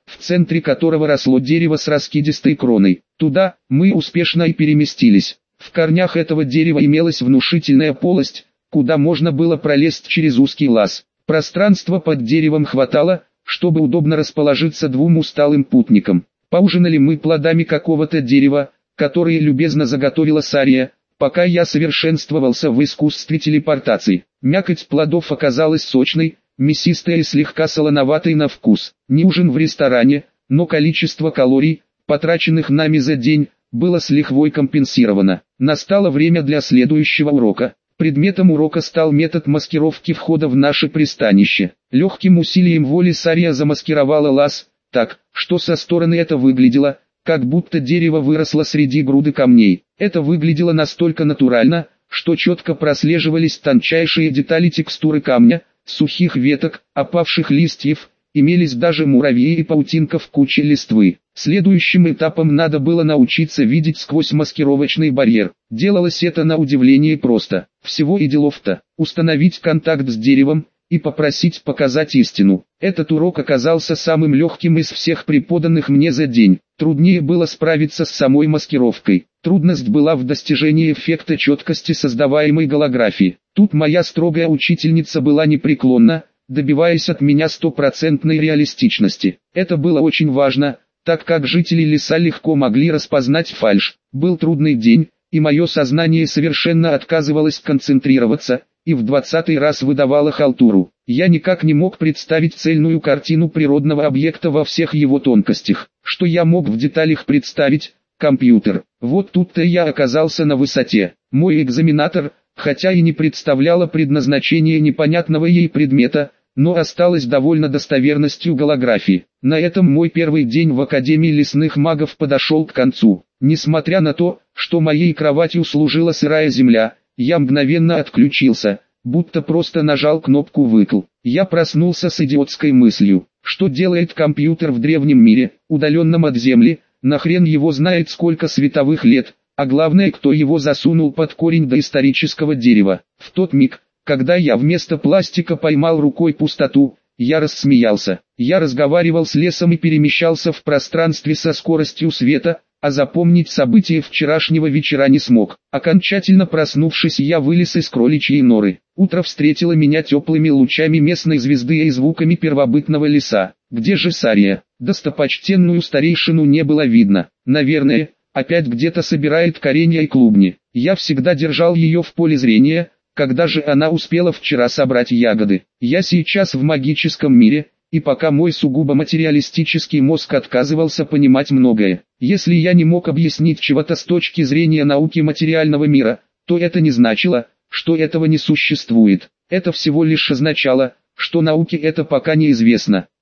в центре которого росло дерево с раскидистой кроной. Туда мы успешно и переместились. В корнях этого дерева имелась внушительная полость, куда можно было пролезть через узкий лаз. Пространства под деревом хватало, чтобы удобно расположиться двум усталым путникам. Поужинали мы плодами какого-то дерева, которые любезно заготовила Сария, пока я совершенствовался в искусстве телепортации. Мякоть плодов оказалась сочной, мясистая и слегка солоноватой на вкус. Не ужин в ресторане, но количество калорий, потраченных нами за день, было с лихвой компенсировано. Настало время для следующего урока. Предметом урока стал метод маскировки входа в наше пристанище. Легким усилием воли Сария замаскировала лаз, так, что со стороны это выглядело, как будто дерево выросло среди груды камней. Это выглядело настолько натурально, что четко прослеживались тончайшие детали текстуры камня, сухих веток, опавших листьев, имелись даже муравьи и паутинка в куче листвы. Следующим этапом надо было научиться видеть сквозь маскировочный барьер. Делалось это на удивление просто. Всего и делов-то. Установить контакт с деревом и попросить показать истину. Этот урок оказался самым легким из всех преподанных мне за день. Труднее было справиться с самой маскировкой. Трудность была в достижении эффекта четкости создаваемой голографии. Тут моя строгая учительница была непреклонна, добиваясь от меня стопроцентной реалистичности. Это было очень важно, так как жители леса легко могли распознать фальшь. Был трудный день, и мое сознание совершенно отказывалось концентрироваться, и в 20-й раз выдавало халтуру. Я никак не мог представить цельную картину природного объекта во всех его тонкостях. Что я мог в деталях представить? Компьютер. Вот тут-то я оказался на высоте. Мой экзаменатор, хотя и не представляла предназначение непонятного ей предмета, но осталась довольно достоверностью голографии. На этом мой первый день в Академии лесных магов подошел к концу. Несмотря на то, что моей кроватью служила сырая земля, я мгновенно отключился, будто просто нажал кнопку «выкл». Я проснулся с идиотской мыслью, что делает компьютер в древнем мире, удаленном от Земли, нахрен его знает сколько световых лет, а главное, кто его засунул под корень доисторического дерева. В тот миг, когда я вместо пластика поймал рукой пустоту, я рассмеялся. Я разговаривал с лесом и перемещался в пространстве со скоростью света, а запомнить события вчерашнего вечера не смог. Окончательно проснувшись, я вылез из кроличьей норы. Утро встретило меня теплыми лучами местной звезды и звуками первобытного леса. Где же Сария? Достопочтенную старейшину не было видно. Наверное, опять где-то собирает коренья и клубни. Я всегда держал ее в поле зрения. Когда же она успела вчера собрать ягоды? Я сейчас в магическом мире, и пока мой сугубо материалистический мозг отказывался понимать многое. Если я не мог объяснить чего-то с точки зрения науки материального мира, то это не значило, что этого не существует. Это всего лишь означало, что науке это пока неизвестно.